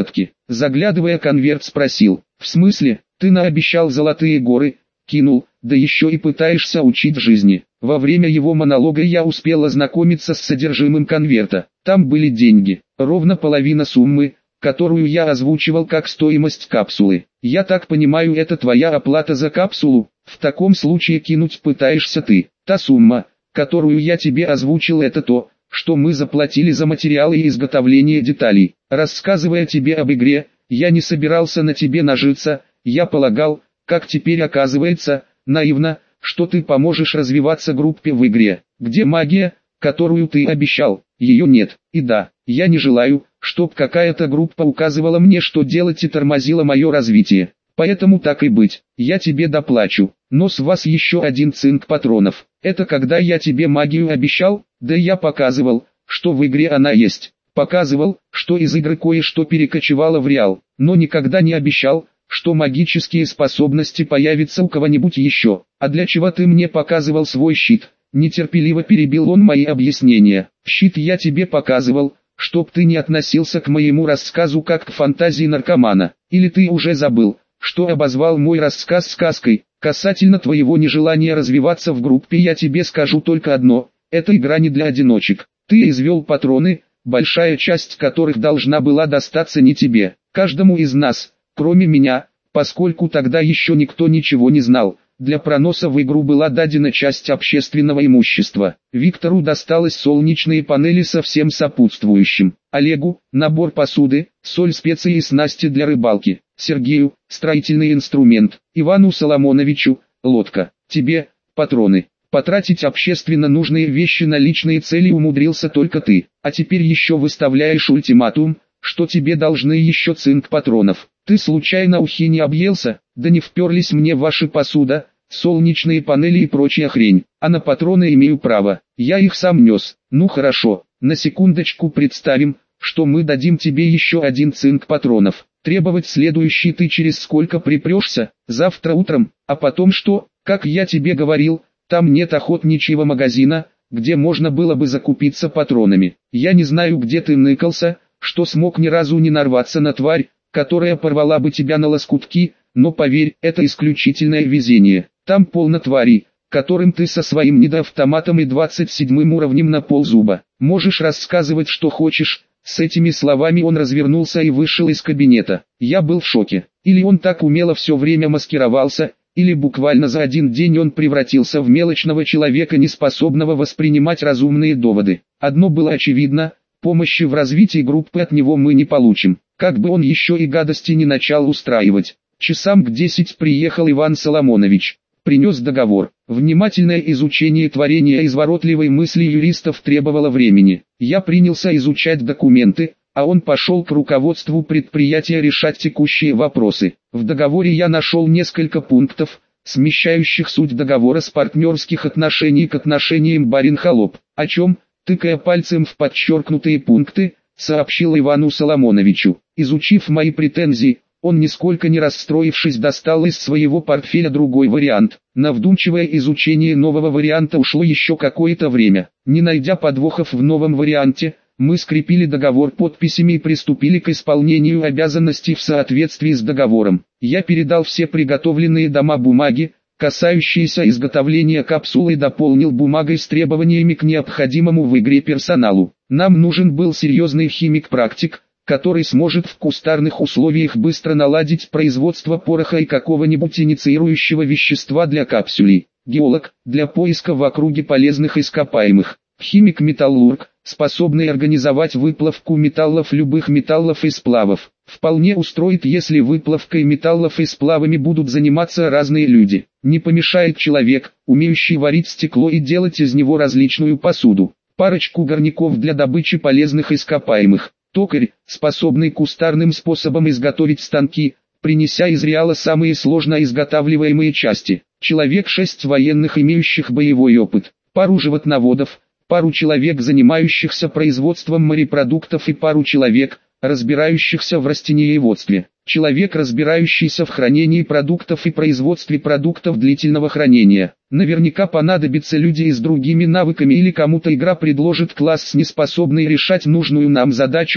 заглядывая конверт, спросил: «В смысле, ты наобещал золотые горы, кинул, да еще и пытаешься учить жизни?» Во время его монолога я успел ознакомиться с содержимым конверта. Там были деньги, ровно половина суммы, которую я озвучивал как стоимость капсулы. «Я так понимаю, это твоя оплата за капсулу? В таком случае кинуть пытаешься ты. Та сумма, которую я тебе озвучил, это то, что мы заплатили за материалы и изготовление деталей. Рассказывая тебе об игре, я не собирался на тебе нажиться, я полагал, как теперь оказывается, наивно, что ты поможешь развиваться группе в игре, где магия, которую ты обещал, ее нет. И да, я не желаю, чтоб какая-то группа указывала мне, что делать, и тормозила мое развитие. Поэтому так и быть, я тебе доплачу, но с вас еще 1 цинк патронов. Это когда я тебе магию обещал? Да я показывал, что в игре она есть. Показывал, что из игры кое-что перекочевало в реал, но никогда не обещал, что магические способности появятся у кого-нибудь еще. А для чего ты мне показывал свой щит? Нетерпеливо перебил он мои объяснения. Щит я тебе показывал, чтоб ты не относился к моему рассказу как к фантазии наркомана. Или ты уже забыл, что обозвал мой рассказ сказкой? Касательно твоего нежелания развиваться в группе я тебе скажу только одно: эта игра не для одиночек. Ты извел патроны, большая часть которых должна была достаться не тебе, каждому из нас, кроме меня, поскольку тогда еще никто ничего не знал. Для проноса в игру была дадена часть общественного имущества. Виктору досталось солнечные панели со всем сопутствующим. Олегу – набор посуды, соль, специи и снасти для рыбалки. Сергею – строительный инструмент. Ивану Соломоновичу – лодка. Тебе – патроны. Потратить общественно нужные вещи на личные цели умудрился только ты. А теперь еще выставляешь ультиматум, что тебе должны еще цинк патронов. Ты случайно ухи не объелся? Да не вперлись мне ваши посуда, солнечные панели и прочая хрень. А на патроны имею право. Я их сам нес. Ну хорошо, на секундочку представим, что мы дадим тебе еще 1 цинк патронов. Требовать следующий ты через сколько припрешься? Завтра утром. А потом что? Как я тебе говорил, там нет охотничьего магазина, где можно было бы закупиться патронами. Я не знаю, где ты ныкался, что смог ни разу не нарваться на тварь, которая порвала бы тебя на лоскутки, но поверь, это исключительное везение. Там полно тварей, которым ты со своим недоавтоматом и 27 уровнем на ползуба можешь рассказывать что хочешь. С этими словами он развернулся и вышел из кабинета. Я был в шоке. Или он так умело все время маскировался, или буквально за 1 день он превратился в мелочного человека, неспособного воспринимать разумные доводы. Одно было очевидно: помощи в развитии группы от него мы не получим. Как бы он еще и гадости не начал устраивать. Часам к 10 приехал Иван Соломонович. Принес договор. Внимательное изучение творения изворотливой мысли юристов требовало времени. Я принялся изучать документы, а он пошел к руководству предприятия решать текущие вопросы. В договоре я нашел несколько пунктов, смещающих суть договора с партнерских отношений к отношениям барин-холоп. О чем, тыкая пальцем в подчеркнутые пункты, сообщил Ивану Соломоновичу. Изучив мои претензии, он, нисколько не расстроившись, достал из своего портфеля другой вариант. На вдумчивое изучение нового варианта ушло еще какое-то время. Не найдя подвохов в новом варианте, мы скрепили договор подписями и приступили к исполнению обязанностей в соответствии с договором. Я передал все приготовленные дома бумаги, касающиеся изготовления капсулы, и дополнил бумагой с требованиями к необходимому в игре персоналу. Нам нужен был серьезный химик-практик, который сможет в кустарных условиях быстро наладить производство пороха и какого-нибудь инициирующего вещества для капсулей. Геолог, для поиска в округе полезных ископаемых. Химик-металлург, способный организовать выплавку металлов, любых металлов и сплавов. Вполне устроит, если выплавкой металлов и сплавами будут заниматься разные люди. Не помешает человек, умеющий варить стекло и делать из него различную посуду. Парочку горняков для добычи полезных ископаемых. Токарь, способный кустарным способом изготовить станки, принеся из реала самые сложно изготавливаемые части. Человек 6 военных, имеющих боевой опыт. Пару животноводов, пару человек, занимающихся производством морепродуктов, и пару человек, разбирающихся в растениеводстве. Человек, разбирающийся в хранении продуктов и производстве продуктов длительного хранения. Наверняка понадобятся люди и с другими навыками, или кому-то игра предложит класс, неспособный решать нужную нам задачу,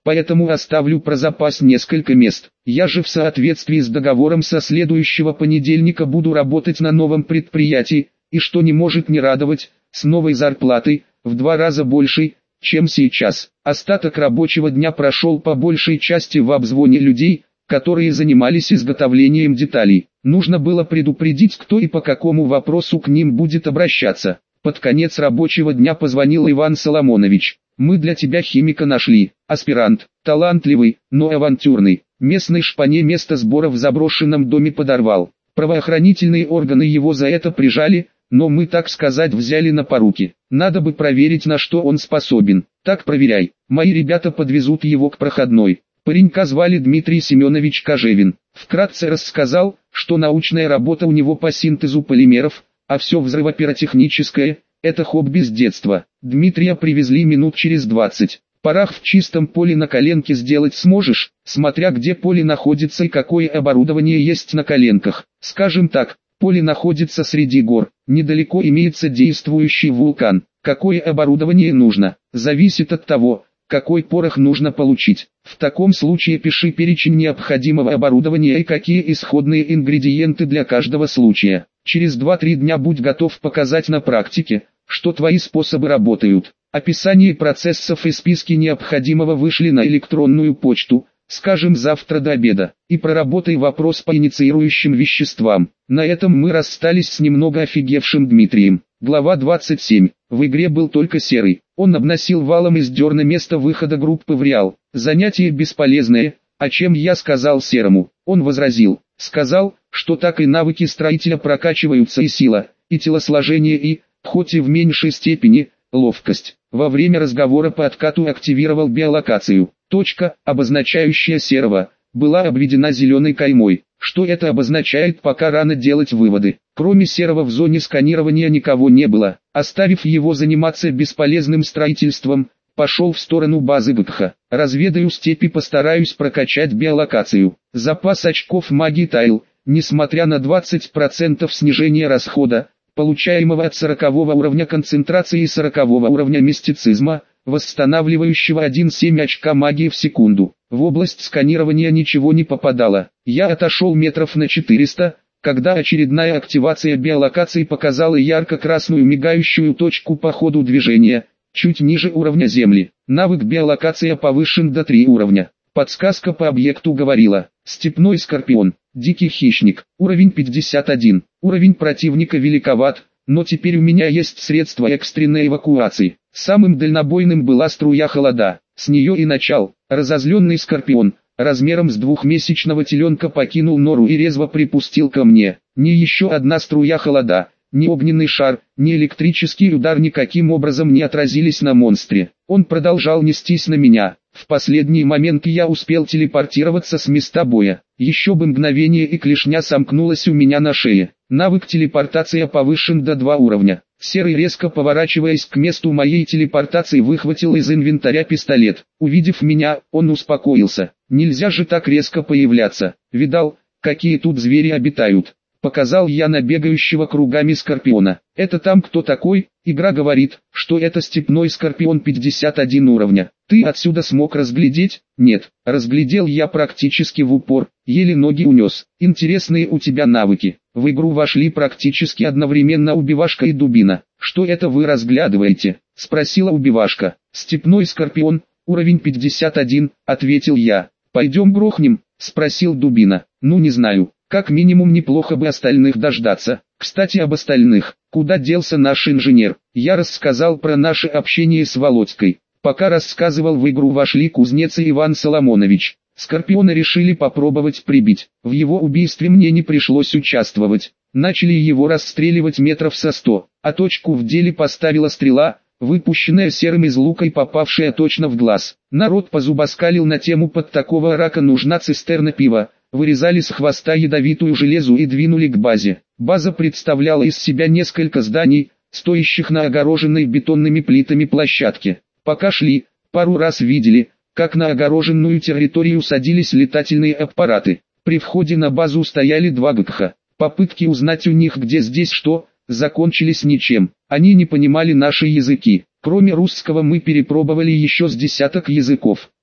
поэтому оставлю про запас несколько мест. Я же в соответствии с договором со следующего понедельника буду работать на новом предприятии, и что не может не радовать, с новой зарплатой, в 2 раза большей, чем сейчас. Остаток рабочего дня прошел по большей части в обзвоне людей, которые занимались изготовлением деталей. Нужно было предупредить, кто и по какому вопросу к ним будет обращаться. Под конец рабочего дня позвонил Иван Соломонович. «Мы для тебя химика нашли. Аспирант, талантливый, но авантюрный. Местной шпане место сбора в заброшенном доме подорвал. Правоохранительные органы его за это прижали, но мы, так сказать, взяли на поруки. Надо бы проверить, на что он способен. Так проверяй. Мои ребята подвезут его к проходной». Паренька звали Дмитрий Семенович Кожевин. Вкратце рассказал, что научная работа у него по синтезу полимеров, а все взрывопиротехническое – это хобби с детства. Дмитрия привезли минут через 20. Порох в чистом поле на коленке сделать сможешь, смотря где поле находится и какое оборудование есть на коленках. Скажем так, поле находится среди гор, недалеко имеется действующий вулкан. Какое оборудование нужно, зависит от того, какой порох нужно получить. В таком случае пиши перечень необходимого оборудования и какие исходные ингредиенты для каждого случая. Через 2-3 дня будь готов показать на практике, что твои способы работают. Описание процессов и списки необходимого вышли на электронную почту, скажем, завтра до обеда. И проработай вопрос по инициирующим веществам. На этом мы расстались с немного офигевшим Дмитрием. Глава 27. В игре был только Серый. Он обносил валом из дерна место выхода группы в Реал. Занятие бесполезное, о чем я сказал Серому. Он возразил. Сказал, что так и навыки строителя прокачиваются и сила, и телосложение и, хоть и в меньшей степени, ловкость. Во время разговора по откату активировал биолокацию. Точка, обозначающая Серого, была обведена зеленой каймой. Что это обозначает, пока рано делать выводы. Кроме Серого в зоне сканирования никого не было. Оставив его заниматься бесполезным строительством, пошел в сторону базы ГКХ. Разведаю степи, постараюсь прокачать биолокацию. Запас очков магии тайл, несмотря на 20% снижения расхода, получаемого от 40 уровня концентрации и 40 уровня мистицизма, восстанавливающего 1,7 очка магии в секунду. В область сканирования ничего не попадало. Я отошел метров на 400, когда очередная активация биолокации показала ярко-красную мигающую точку по ходу движения, чуть ниже уровня Земли. Навык биолокация повышен до 3 уровня. Подсказка по объекту говорила: степной скорпион, дикий хищник, уровень 51. Уровень противника великоват, но теперь у меня есть средства экстренной эвакуации. Самым дальнобойным была струя холода. С нее и начал. Разозленный скорпион, размером с 2-месячного теленка, покинул нору и резво припустил ко мне. Ни еще одна струя холода, ни огненный шар, ни электрический удар никаким образом не отразились на монстре. Он продолжал нестись на меня. В последний момент я успел телепортироваться с места боя. Еще бы мгновение, и клешня сомкнулась у меня на шее. Навык телепортация повышен до 2 уровня. Серый, резко поворачиваясь к месту моей телепортации, выхватил из инвентаря пистолет. Увидев меня, он успокоился. Нельзя же так резко появляться. Видал, какие тут звери обитают? Показал я на бегающего кругами скорпиона. Это там кто такой? Игра говорит, что это степной скорпион 51 уровня. Ты отсюда смог разглядеть? Нет, разглядел я практически в упор, еле ноги унес. Интересные у тебя навыки. В игру вошли практически одновременно убивашка и дубина. Что это вы разглядываете? Спросила убивашка. Степной скорпион, уровень 51, ответил я. Пойдем грохнем? Спросил дубина. Ну не знаю. Как минимум неплохо бы остальных дождаться. Кстати, об остальных. Куда делся наш инженер? Я рассказал про наше общение с Володькой. Пока рассказывал, в игру вошли кузнец и Иван Соломонович. Скорпиона решили попробовать прибить. В его убийстве мне не пришлось участвовать. Начали его расстреливать метров со 100. А точку в деле поставила стрела, выпущенная Серым из лука и попавшая точно в глаз. Народ позубоскалил на тему: под такого рака нужна цистерна пива. Вырезали с хвоста ядовитую железу и двинули к базе. База представляла из себя несколько зданий, стоящих на огороженной бетонными плитами площадке. Пока шли, пару раз видели, как на огороженную территорию садились летательные аппараты. При входе на базу стояли 2 ГКХ. Попытки узнать у них, где здесь что, закончились ничем. Они не понимали наши языки. Кроме русского мы перепробовали еще с десяток языков.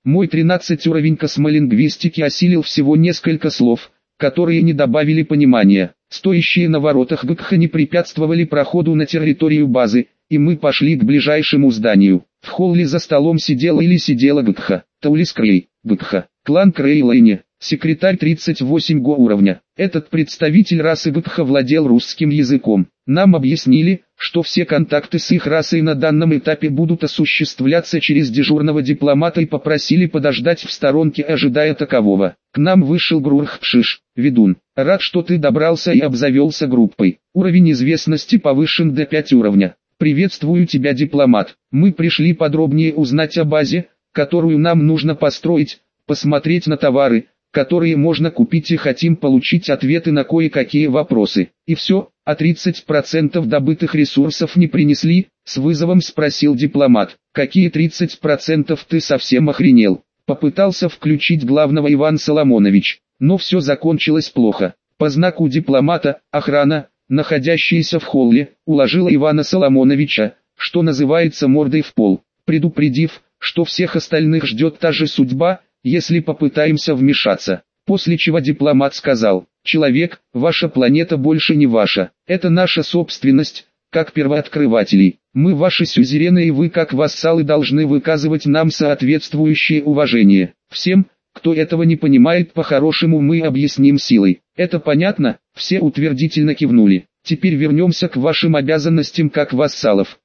Мой 13 уровень космолингвистики осилил всего несколько слов, которые не добавили понимания. Стоящие на воротах ГКХ не препятствовали проходу на территорию базы, и мы пошли к ближайшему зданию. В холле за столом сидела ГКХ. Таулис Крей, ГКХ. Клан Крейлайне, секретарь 38 уровня. Этот представитель расы ГКХ владел русским языком. Нам объяснили, что все контакты с их расой на данном этапе будут осуществляться через дежурного дипломата и попросили подождать в сторонке, ожидая такового. К нам вышел Грурхпшиш, ведун. Рад, что ты добрался и обзавелся группой. Уровень известности повышен до 5 уровня. Приветствую тебя, дипломат. Мы пришли подробнее узнать о базе, которую нам нужно построить, посмотреть на товары, которые можно купить, и хотим получить ответы на кое-какие вопросы. И все, а 30% добытых ресурсов не принесли? С вызовом спросил дипломат. Какие 30%, ты совсем охренел? Попытался включить главного Иван Соломонович, но все закончилось плохо. По знаку дипломата, охрана, находящаяся в холле, уложила Ивана Соломоновича, что называется, мордой в пол, предупредив, что всех остальных ждет та же судьба, если попытаемся вмешаться. После чего дипломат сказал: «Человек, ваша планета больше не ваша, это наша собственность, как первооткрывателей. Мы ваши сюзерены, и вы, как вассалы, должны выказывать нам соответствующее уважение. Всем, кто этого не понимает, по-хорошему мы объясним силой. Это понятно?» Все утвердительно кивнули. «Теперь вернемся к вашим обязанностям как вассалов.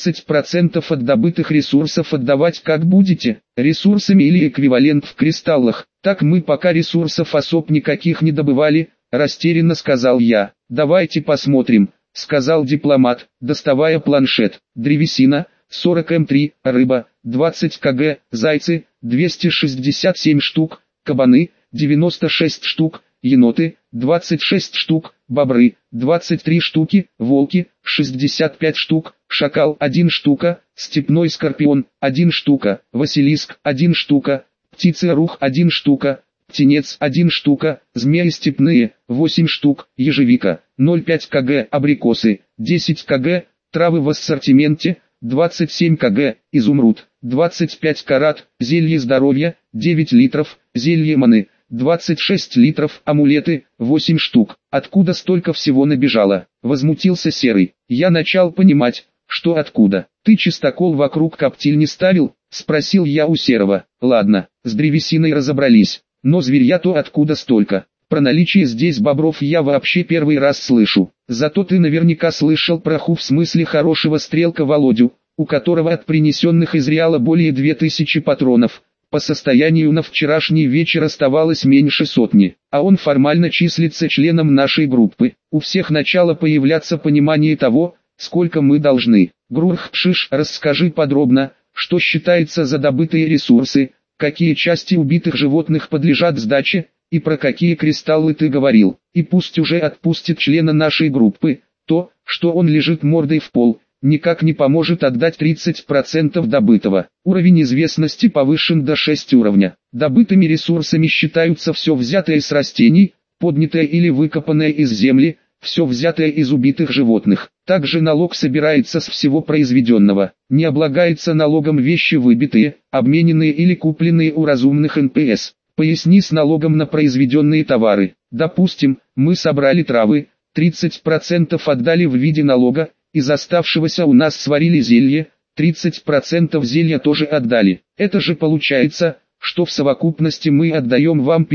30% от добытых ресурсов отдавать как будете? Ресурсами или эквивалент в кристаллах?» «Так мы пока ресурсов особ никаких не добывали», растерянно сказал я. «Давайте посмотрим», сказал дипломат, доставая планшет. Древесина, 40 М3, рыба, 20 кг, зайцы, 267 штук, кабаны, 96 штук, еноты, 26 штук, бобры, 23 штуки, волки, 65 штук, шакал, 1 штука, степной скорпион, 1 штука, василиск, 1 штука, птица-рух, 1 штука, птенец, 1 штука, змеи степные, 8 штук, ежевика, 0,5 кг, абрикосы, 10 кг, травы в ассортименте, 27 кг, изумруд, 25 карат, зелье здоровья, 9 литров, зелье маны, 26 литров, амулеты, 8 штук. Откуда столько всего набежало? Возмутился Серый. Я начал понимать, что откуда. Ты чистокол вокруг коптиль не ставил? Спросил я у Серого. Ладно, с древесиной разобрались. Но зверья-то откуда столько? Про наличие здесь бобров я вообще первый раз слышу. Зато ты наверняка слышал про в смысле хорошего стрелка Володю, у которого от принесенных из Реала более 2000 патронов. По состоянию на вчерашний вечер оставалось меньше сотни, а он формально числится членом нашей группы. У всех начало появляться понимание того, сколько мы должны. Грурхпшиш, расскажи подробно, что считается за добытые ресурсы, какие части убитых животных подлежат сдаче, и про какие кристаллы ты говорил. И пусть уже отпустит члена нашей группы. То, что он лежит мордой в пол, никак не поможет отдать 30% добытого. Уровень известности повышен до 6 уровня. Добытыми ресурсами считаются все взятое с растений, поднятое или выкопанное из земли, все взятое из убитых животных. Также налог собирается с всего произведенного. Не облагается налогом вещи выбитые, обмененные или купленные у разумных НПС. Поясни с налогом на произведенные товары. Допустим, мы собрали травы, 30% отдали в виде налога, из оставшегося у нас сварили зелье, 30% зелья тоже отдали. Это же получается, что в совокупности мы отдаем вам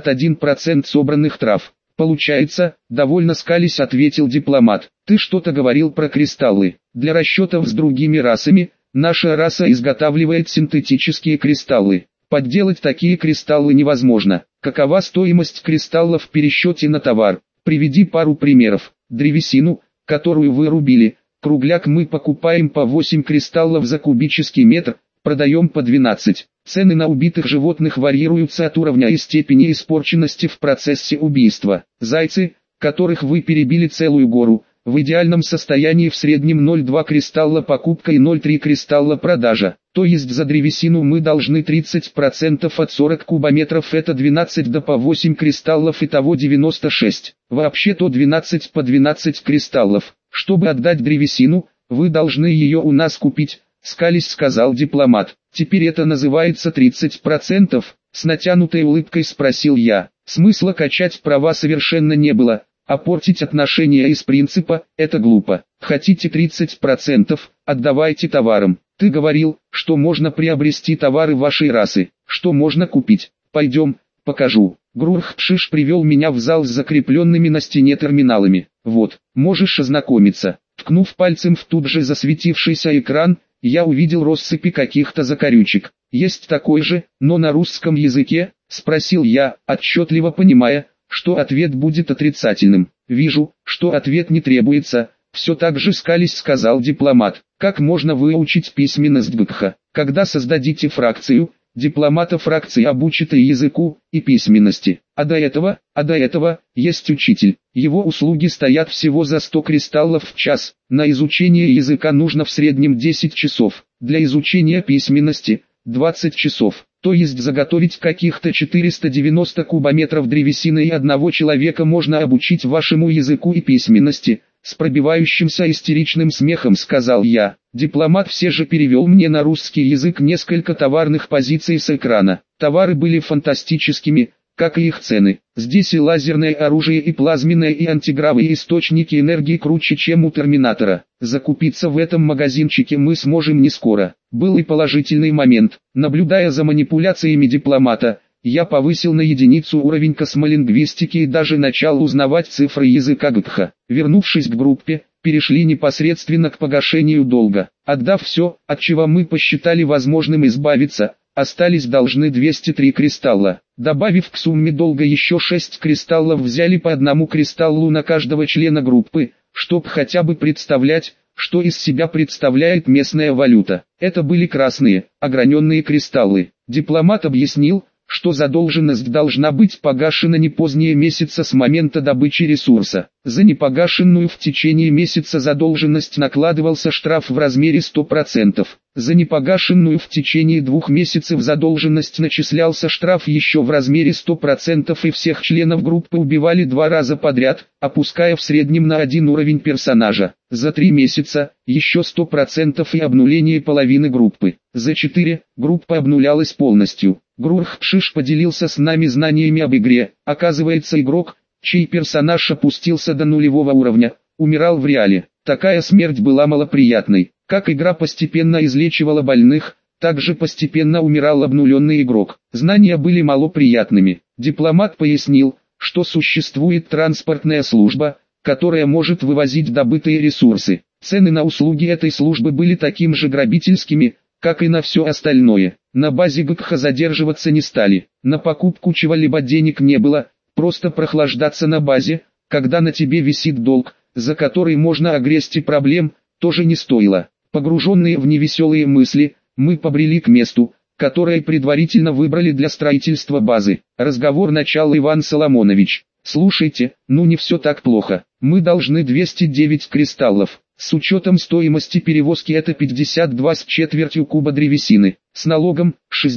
51% собранных трав. Получается, довольно скались, ответил дипломат. Ты что-то говорил про кристаллы. Для расчетов с другими расами, наша раса изготавливает синтетические кристаллы. Подделать такие кристаллы невозможно. Какова стоимость кристаллов в пересчете на товар? Приведи пару примеров. Древесину, которую вы рубили, кругляк мы покупаем по 8 кристаллов за кубический метр, продаем по 12. Цены на убитых животных варьируются от уровня и степени испорченности в процессе убийства. Зайцы, которых вы перебили целую гору, в идеальном состоянии в среднем 0,2 кристалла покупка и 0,3 кристалла продажа. То есть за древесину мы должны 30% от 40 кубометров, это 12 да по 8 кристаллов, итого 96. Вообще-то 12 по 12 кристаллов. Чтобы отдать древесину, вы должны ее у нас купить, скались сказал дипломат. Теперь это называется 30%, с натянутой улыбкой спросил я. Смысла качать права совершенно не было, а портить отношения из принципа – это глупо. Хотите 30%, отдавайте товарам. Ты говорил, что можно приобрести товары вашей расы, что можно купить. Пойдем, покажу. Гурхшиш привел меня в зал с закрепленными на стене терминалами. Вот, можешь ознакомиться. Ткнув пальцем в тут же засветившийся экран, я увидел россыпи каких-то закорючек. Есть такой же, но на русском языке, спросил я, отчетливо понимая, что ответ будет отрицательным. Вижу, что ответ не требуется, все так же скались сказал дипломат. Как можно выучить письменность ГКХ? Когда создадите фракцию, дипломата фракции обучит и языку, и письменности. А до этого, есть учитель. Его услуги стоят всего за 100 кристаллов в час. На изучение языка нужно в среднем 10 часов. Для изучения письменности – 20 часов. То есть заготовить каких-то 490 кубометров древесины и одного человека можно обучить вашему языку и письменности. С пробивающимся истеричным смехом сказал я. Дипломат все же перевел мне на русский язык несколько товарных позиций с экрана. Товары были фантастическими, как и их цены. Здесь и лазерное оружие, и плазменное, и антигравые источники энергии круче, чем у Терминатора. Закупиться в этом магазинчике мы сможем не скоро. Был и положительный момент. Наблюдая за манипуляциями дипломата, я повысил на единицу уровень космолингвистики и даже начал узнавать цифры языка ГКХ. Вернувшись к группе, перешли непосредственно к погашению долга. Отдав все, от чего мы посчитали возможным избавиться, остались должны 203 кристалла. Добавив к сумме долга еще 6 кристаллов, взяли по одному кристаллу на каждого члена группы, чтоб хотя бы представлять, что из себя представляет местная валюта. Это были красные, ограненные кристаллы. Дипломат объяснил, что задолженность должна быть погашена не позднее месяца с момента добычи ресурса. За непогашенную в течение месяца задолженность накладывался штраф в размере 100%. За непогашенную в течение 2 месяцев задолженность начислялся штраф еще в размере 100%, и всех членов группы убивали 2 раза подряд, опуская в среднем на 1 уровень персонажа. За 3 месяца еще 100% и обнуление половины группы. За 4 группа обнулялась полностью. Гурхшиш поделился с нами знаниями об игре. Оказывается, игрок, чей персонаж опустился до нулевого уровня, умирал в реале. Такая смерть была малоприятной. Как игра постепенно излечивала больных, так же постепенно умирал обнуленный игрок. Знания были малоприятными. Дипломат пояснил, что существует транспортная служба, которая может вывозить добытые ресурсы. Цены на услуги этой службы были таким же грабительскими, как и на все остальное. На базе ГКХ задерживаться не стали. На покупку чего-либо денег не было, просто прохлаждаться на базе, когда на тебе висит долг, за который можно огрести проблем, тоже не стоило. Погруженные в невеселые мысли, мы побрели к месту, которое предварительно выбрали для строительства базы. Разговор начал Иван Соломонович. Слушайте, ну не все так плохо. Мы должны 209 кристаллов. С учетом стоимости перевозки это 52 с четвертью куба древесины. С налогом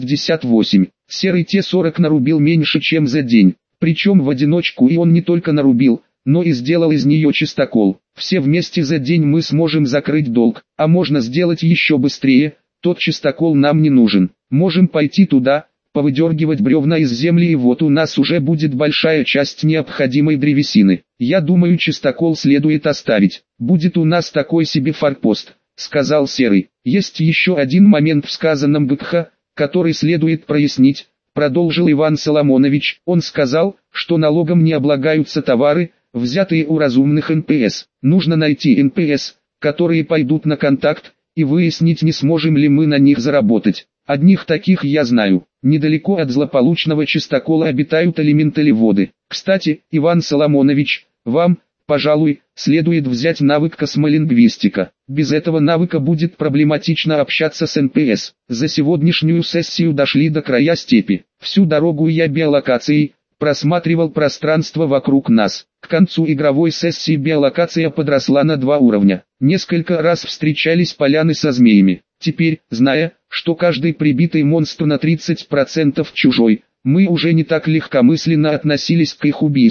68. Серый Т-40 нарубил меньше, чем за день. Причем в одиночку, и он не только нарубил, но и сделал из нее чистокол. Все вместе за день мы сможем закрыть долг, а можно сделать еще быстрее. Тот чистокол нам не нужен. Можем пойти туда, повыдергивать бревна из земли, и вот у нас уже будет большая часть необходимой древесины. Я думаю, чистокол следует оставить. Будет у нас такой себе форпост, сказал Серый. Есть еще один момент в сказанном ГКХ, который следует прояснить, продолжил Иван Соломонович. Он сказал, что налогом не облагаются товары, взятые у разумных НПС. Нужно найти НПС, которые пойдут на контакт, и выяснить, не сможем ли мы на них заработать. Одних таких я знаю. Недалеко от злополучного чистокола обитают элементалеводы. Кстати, Иван Соломонович, вам, пожалуй, следует взять навык космолингвистика. Без этого навыка будет проблематично общаться с НПС. За сегодняшнюю сессию дошли до края степи. Всю дорогу я биолокацией просматривал пространство вокруг нас. К концу игровой сессии биолокация подросла на 2 уровня. Несколько раз встречались поляны со змеями. Теперь, зная, что каждый прибитый монстр на 30% чужой, мы уже не так легкомысленно относились к их убийству.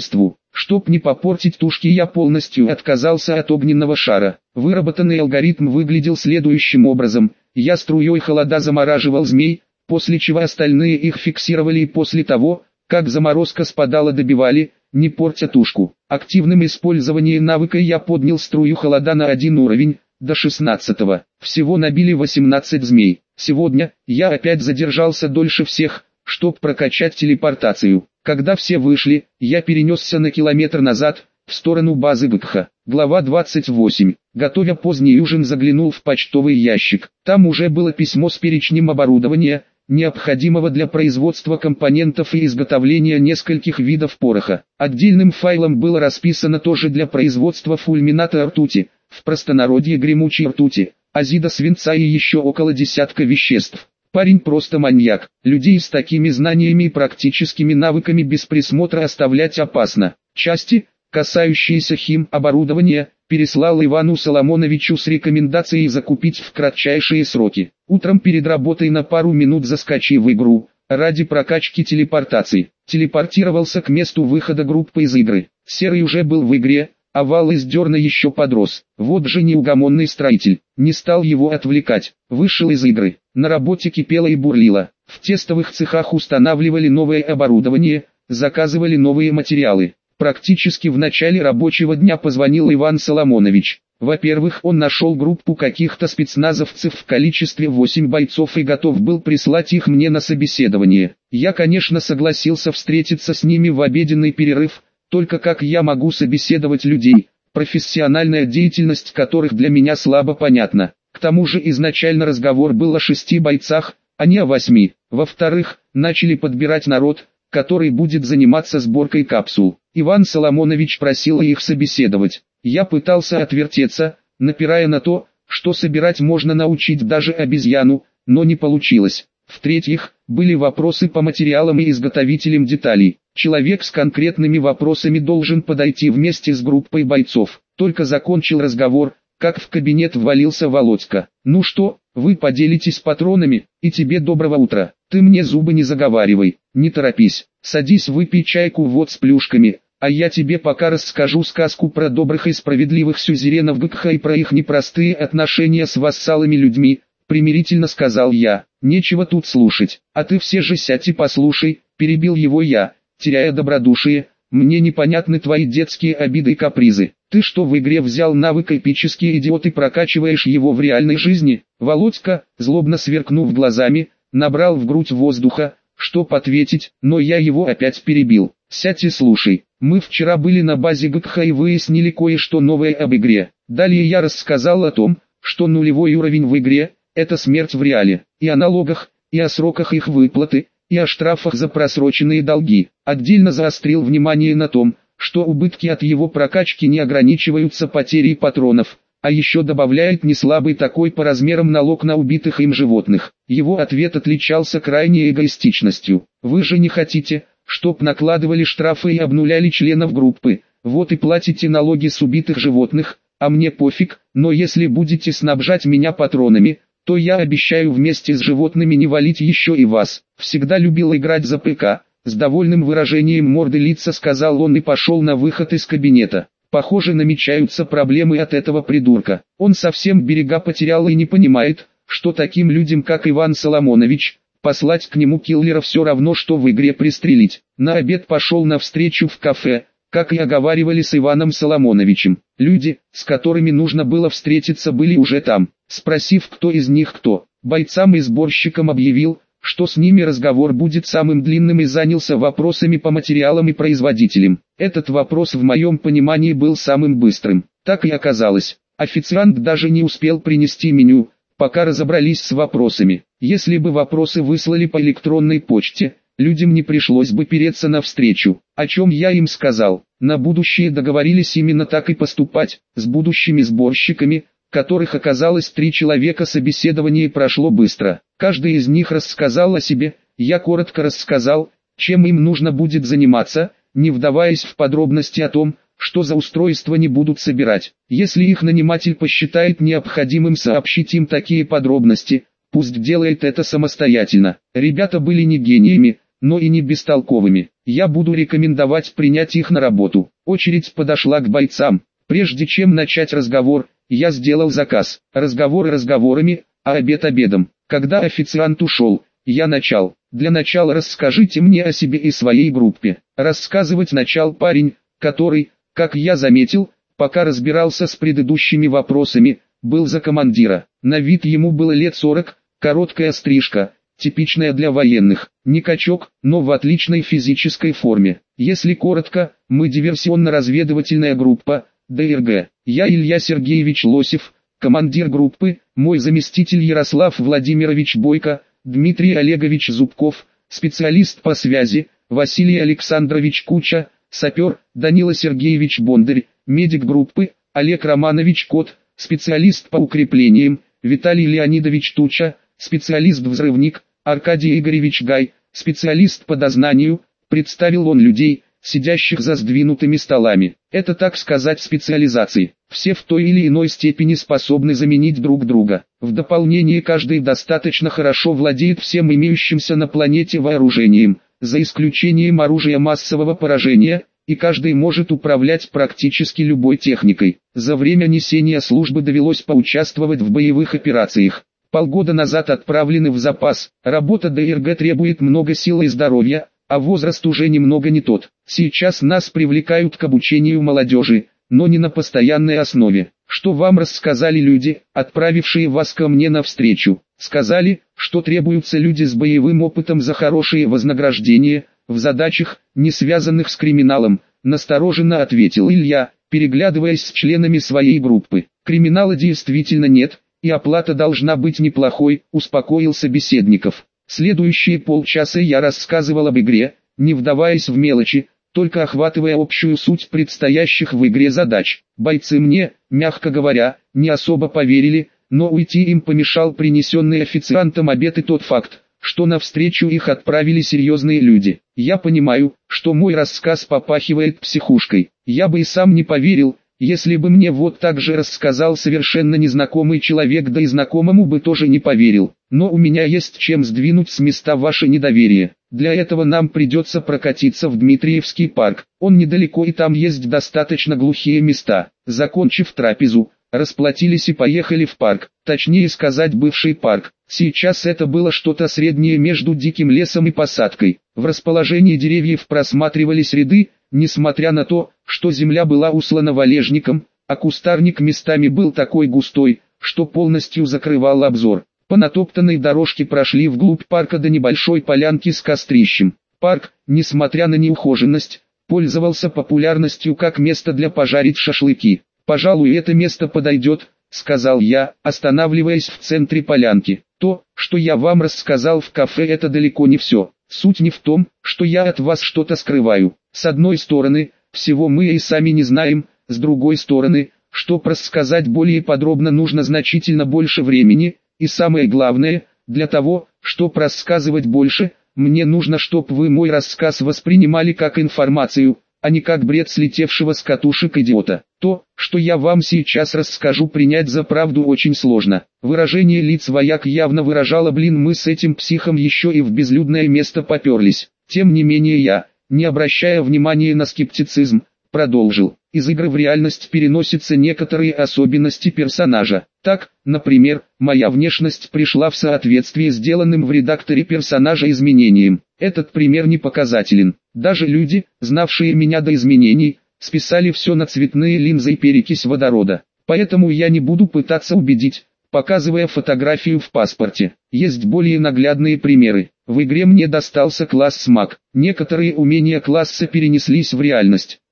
Чтоб не попортить тушки, я полностью отказался от огненного шара. Выработанный алгоритм выглядел следующим образом. Я струей холода замораживал змей, после чего остальные их фиксировали и после того, как заморозка спадала, добивали, не портя тушку. Активным использованием навыка я поднял струю холода на один уровень, до 16-го. Всего набили 18 змей. Сегодня я опять задержался дольше всех, чтоб прокачать телепортацию. Когда все вышли, я перенесся на километр назад, в сторону базы ГКХ. Глава 28. Готовя поздний ужин, заглянул в почтовый ящик. Там уже было письмо с перечнем оборудования, необходимого для производства компонентов и изготовления нескольких видов пороха. Отдельным файлом было расписано тоже для производства фульмината ртути, в простонародье гремучей ртути, азида свинца и еще около десятка веществ. Парень просто маньяк. Людей с такими знаниями и практическими навыками без присмотра оставлять опасно. Части, касающиеся хим-оборудования, переслал Ивану Соломоновичу с рекомендацией закупить в кратчайшие сроки. Утром перед работой на пару минут заскочи в игру, ради прокачки телепортации. Телепортировался к месту выхода группы из игры. Серый уже был в игре, а вал из дерна еще подрос. Вот же неугомонный строитель. Не стал его отвлекать. Вышел из игры. На работе кипело и бурлило. В тестовых цехах устанавливали новое оборудование, заказывали новые материалы. Практически в начале рабочего дня позвонил Иван Соломонович. Во-первых, он нашел группу каких-то спецназовцев в количестве 8 бойцов и готов был прислать их мне на собеседование. Я, конечно, согласился встретиться с ними в обеденный перерыв, только как я могу собеседовать людей, профессиональная деятельность которых для меня слабо понятна. К тому же изначально разговор был о 6 бойцах, а не о 8. Во-вторых, начали подбирать народ, который будет заниматься сборкой капсул. Иван Соломонович просил их собеседовать. Я пытался отвертеться, напирая на то, что собирать можно научить даже обезьяну, но не получилось. В-третьих, были вопросы по материалам и изготовителям деталей. Человек с конкретными вопросами должен подойти вместе с группой бойцов. Только закончил разговор, как в кабинет ввалился Володька. «Ну что, вы поделитесь патронами, и тебе доброго утра. Ты мне зубы не заговаривай, не торопись, садись, выпей чайку вот с плюшками, а я тебе пока расскажу сказку про добрых и справедливых сюзеренов ГКХ и про их непростые отношения с вассалами людьми», примирительно сказал я. «Нечего тут слушать, а ты все же сядь и послушай», перебил его я, теряя добродушие. «Мне непонятны твои детские обиды и капризы. Ты что, в игре взял навык эпический идиот и прокачиваешь его в реальной жизни?» Володька, злобно сверкнув глазами, набрал в грудь воздуха, чтоб ответить, но я его опять перебил. «Сядь и слушай. Мы вчера были на базе ГКХ и выяснили кое-что новое об игре. Далее я рассказал о том, что нулевой уровень в игре – это смерть в реале, и о налогах, и о сроках их выплаты, и о штрафах за просроченные долги. Отдельно заострил внимание на том, что убытки от его прокачки не ограничиваются потерей патронов, а еще добавляет неслабый такой по размерам налог на убитых им животных. Его ответ отличался крайней эгоистичностью. «Вы же не хотите, чтоб накладывали штрафы и обнуляли членов группы, вот и платите налоги с убитых животных, а мне пофиг, но если будете снабжать меня патронами, то я обещаю вместе с животными не валить еще и вас. Всегда любил играть за ПК», с довольным выражением морды лица сказал он и пошел на выход из кабинета. Похоже, намечаются проблемы от этого придурка. Он совсем берега потерял и не понимает, что таким людям, как Иван Соломонович, послать к нему киллера все равно, что в игре пристрелить. На обед пошел навстречу в кафе, как и оговаривали с Иваном Соломоновичем. Люди, с которыми нужно было встретиться, были уже там. Спросив, кто из них кто, бойцам и сборщикам объявил, что с ними разговор будет самым длинным, и занялся вопросами по материалам и производителям. Этот вопрос в моем понимании был самым быстрым. Так и оказалось. Официант даже не успел принести меню, пока разобрались с вопросами. Если бы вопросы выслали по электронной почте, людям не пришлось бы переться навстречу. О чем я им сказал. На будущее договорились именно так и поступать. С будущими сборщиками, которых оказалось 3 человека, собеседование прошло быстро. Каждый из них рассказал о себе, я коротко рассказал, чем им нужно будет заниматься, не вдаваясь в подробности о том, что за устройства не будут собирать. Если их наниматель посчитает необходимым сообщить им такие подробности, пусть делает это самостоятельно. Ребята были не гениями, но и не бестолковыми. Я буду рекомендовать принять их на работу. Очередь подошла к бойцам. Прежде чем начать разговор, я сделал заказ. Разговоры разговорами, а обед обедом. Когда официант ушел, я начал. Для начала расскажите мне о себе и своей группе. Рассказывать начал парень, который, как я заметил, пока разбирался с предыдущими вопросами, был за командира. На вид ему было лет 40, короткая стрижка, типичная для военных, не качок, но в отличной физической форме. Если коротко, мы диверсионно-разведывательная группа, ДРГ. Я Илья Сергеевич Лосев, командир группы, мой заместитель Ярослав Владимирович Бойко, Дмитрий Олегович Зубков, специалист по связи, Василий Александрович Куча, сапер, Данила Сергеевич Бондарь, медик группы, Олег Романович Кот, специалист по укреплениям, Виталий Леонидович Туча, специалист-взрывник, Аркадий Игоревич Гай, специалист по дознанию. Представил он людей, сидящих за сдвинутыми столами. Это, так сказать, специализации. Все в той или иной степени способны заменить друг друга. В дополнение каждый достаточно хорошо владеет всем имеющимся на планете вооружением, за исключением оружия массового поражения, и каждый может управлять практически любой техникой. За время несения службы довелось поучаствовать в боевых операциях. Полгода назад отправлены в запас. Работа ДРГ требует много сил и здоровья, а возраст уже немного не тот. Сейчас нас привлекают к обучению молодежи, но не на постоянной основе. Что вам рассказали люди, отправившие вас ко мне навстречу? Сказали, что требуются люди с боевым опытом за хорошие вознаграждения, в задачах, не связанных с криминалом, настороженно ответил Илья, переглядываясь с членами своей группы. Криминала действительно нет, и оплата должна быть неплохой, успокоил собеседников. Следующие полчаса я рассказывал об игре, не вдаваясь в мелочи, только охватывая общую суть предстоящих в игре задач. Бойцы мне, мягко говоря, не особо поверили, но уйти им помешал принесенный официантом обед и тот факт, что навстречу их отправили серьезные люди. Я понимаю, что мой рассказ попахивает психушкой. Я бы и сам не поверил, если бы мне вот так же рассказал совершенно незнакомый человек, да и знакомому бы тоже не поверил. Но у меня есть чем сдвинуть с места ваше недоверие. Для этого нам придется прокатиться в Дмитриевский парк. Он недалеко и там есть достаточно глухие места. Закончив трапезу, расплатились и поехали в парк. Точнее сказать, бывший парк. Сейчас это было что-то среднее между диким лесом и посадкой. В расположении деревьев просматривались ряды, несмотря на то, что земля была услана валежником, а кустарник местами был такой густой, что полностью закрывал обзор. По натоптанной дорожке прошли вглубь парка до небольшой полянки с кострищем. Парк, несмотря на неухоженность, пользовался популярностью как место для пожарить шашлыки. «Пожалуй, это место подойдет», — сказал я, останавливаясь в центре полянки. «То, что я вам рассказал в кафе, это далеко не все. Суть не в том, что я от вас что-то скрываю. С одной стороны, всего мы и сами не знаем, с другой стороны, чтоб рассказать более подробно, нужно значительно больше времени, и самое главное, для того, чтоб рассказывать больше, мне нужно, чтоб вы мой рассказ воспринимали как информацию, а не как бред слетевшего с катушек идиота. То, что я вам сейчас расскажу, принять за правду очень сложно». Выражение лиц вояк явно выражало: блин, мы с этим психом еще и в безлюдное место поперлись. Тем не менее я, не обращая внимания на скептицизм, продолжил. Из игры в реальность переносятся некоторые особенности персонажа. Так, например, моя внешность пришла в соответствие с сделанным в редакторе персонажа изменением. Этот пример не показателен. Даже люди, знавшие меня до изменений, списали все на цветные линзы и перекись водорода. Поэтому я не буду пытаться убедить, показывая фотографию в паспорте. Есть более наглядные примеры. В игре мне достался класс МАГ. Некоторые умения класса перенеслись в реальность.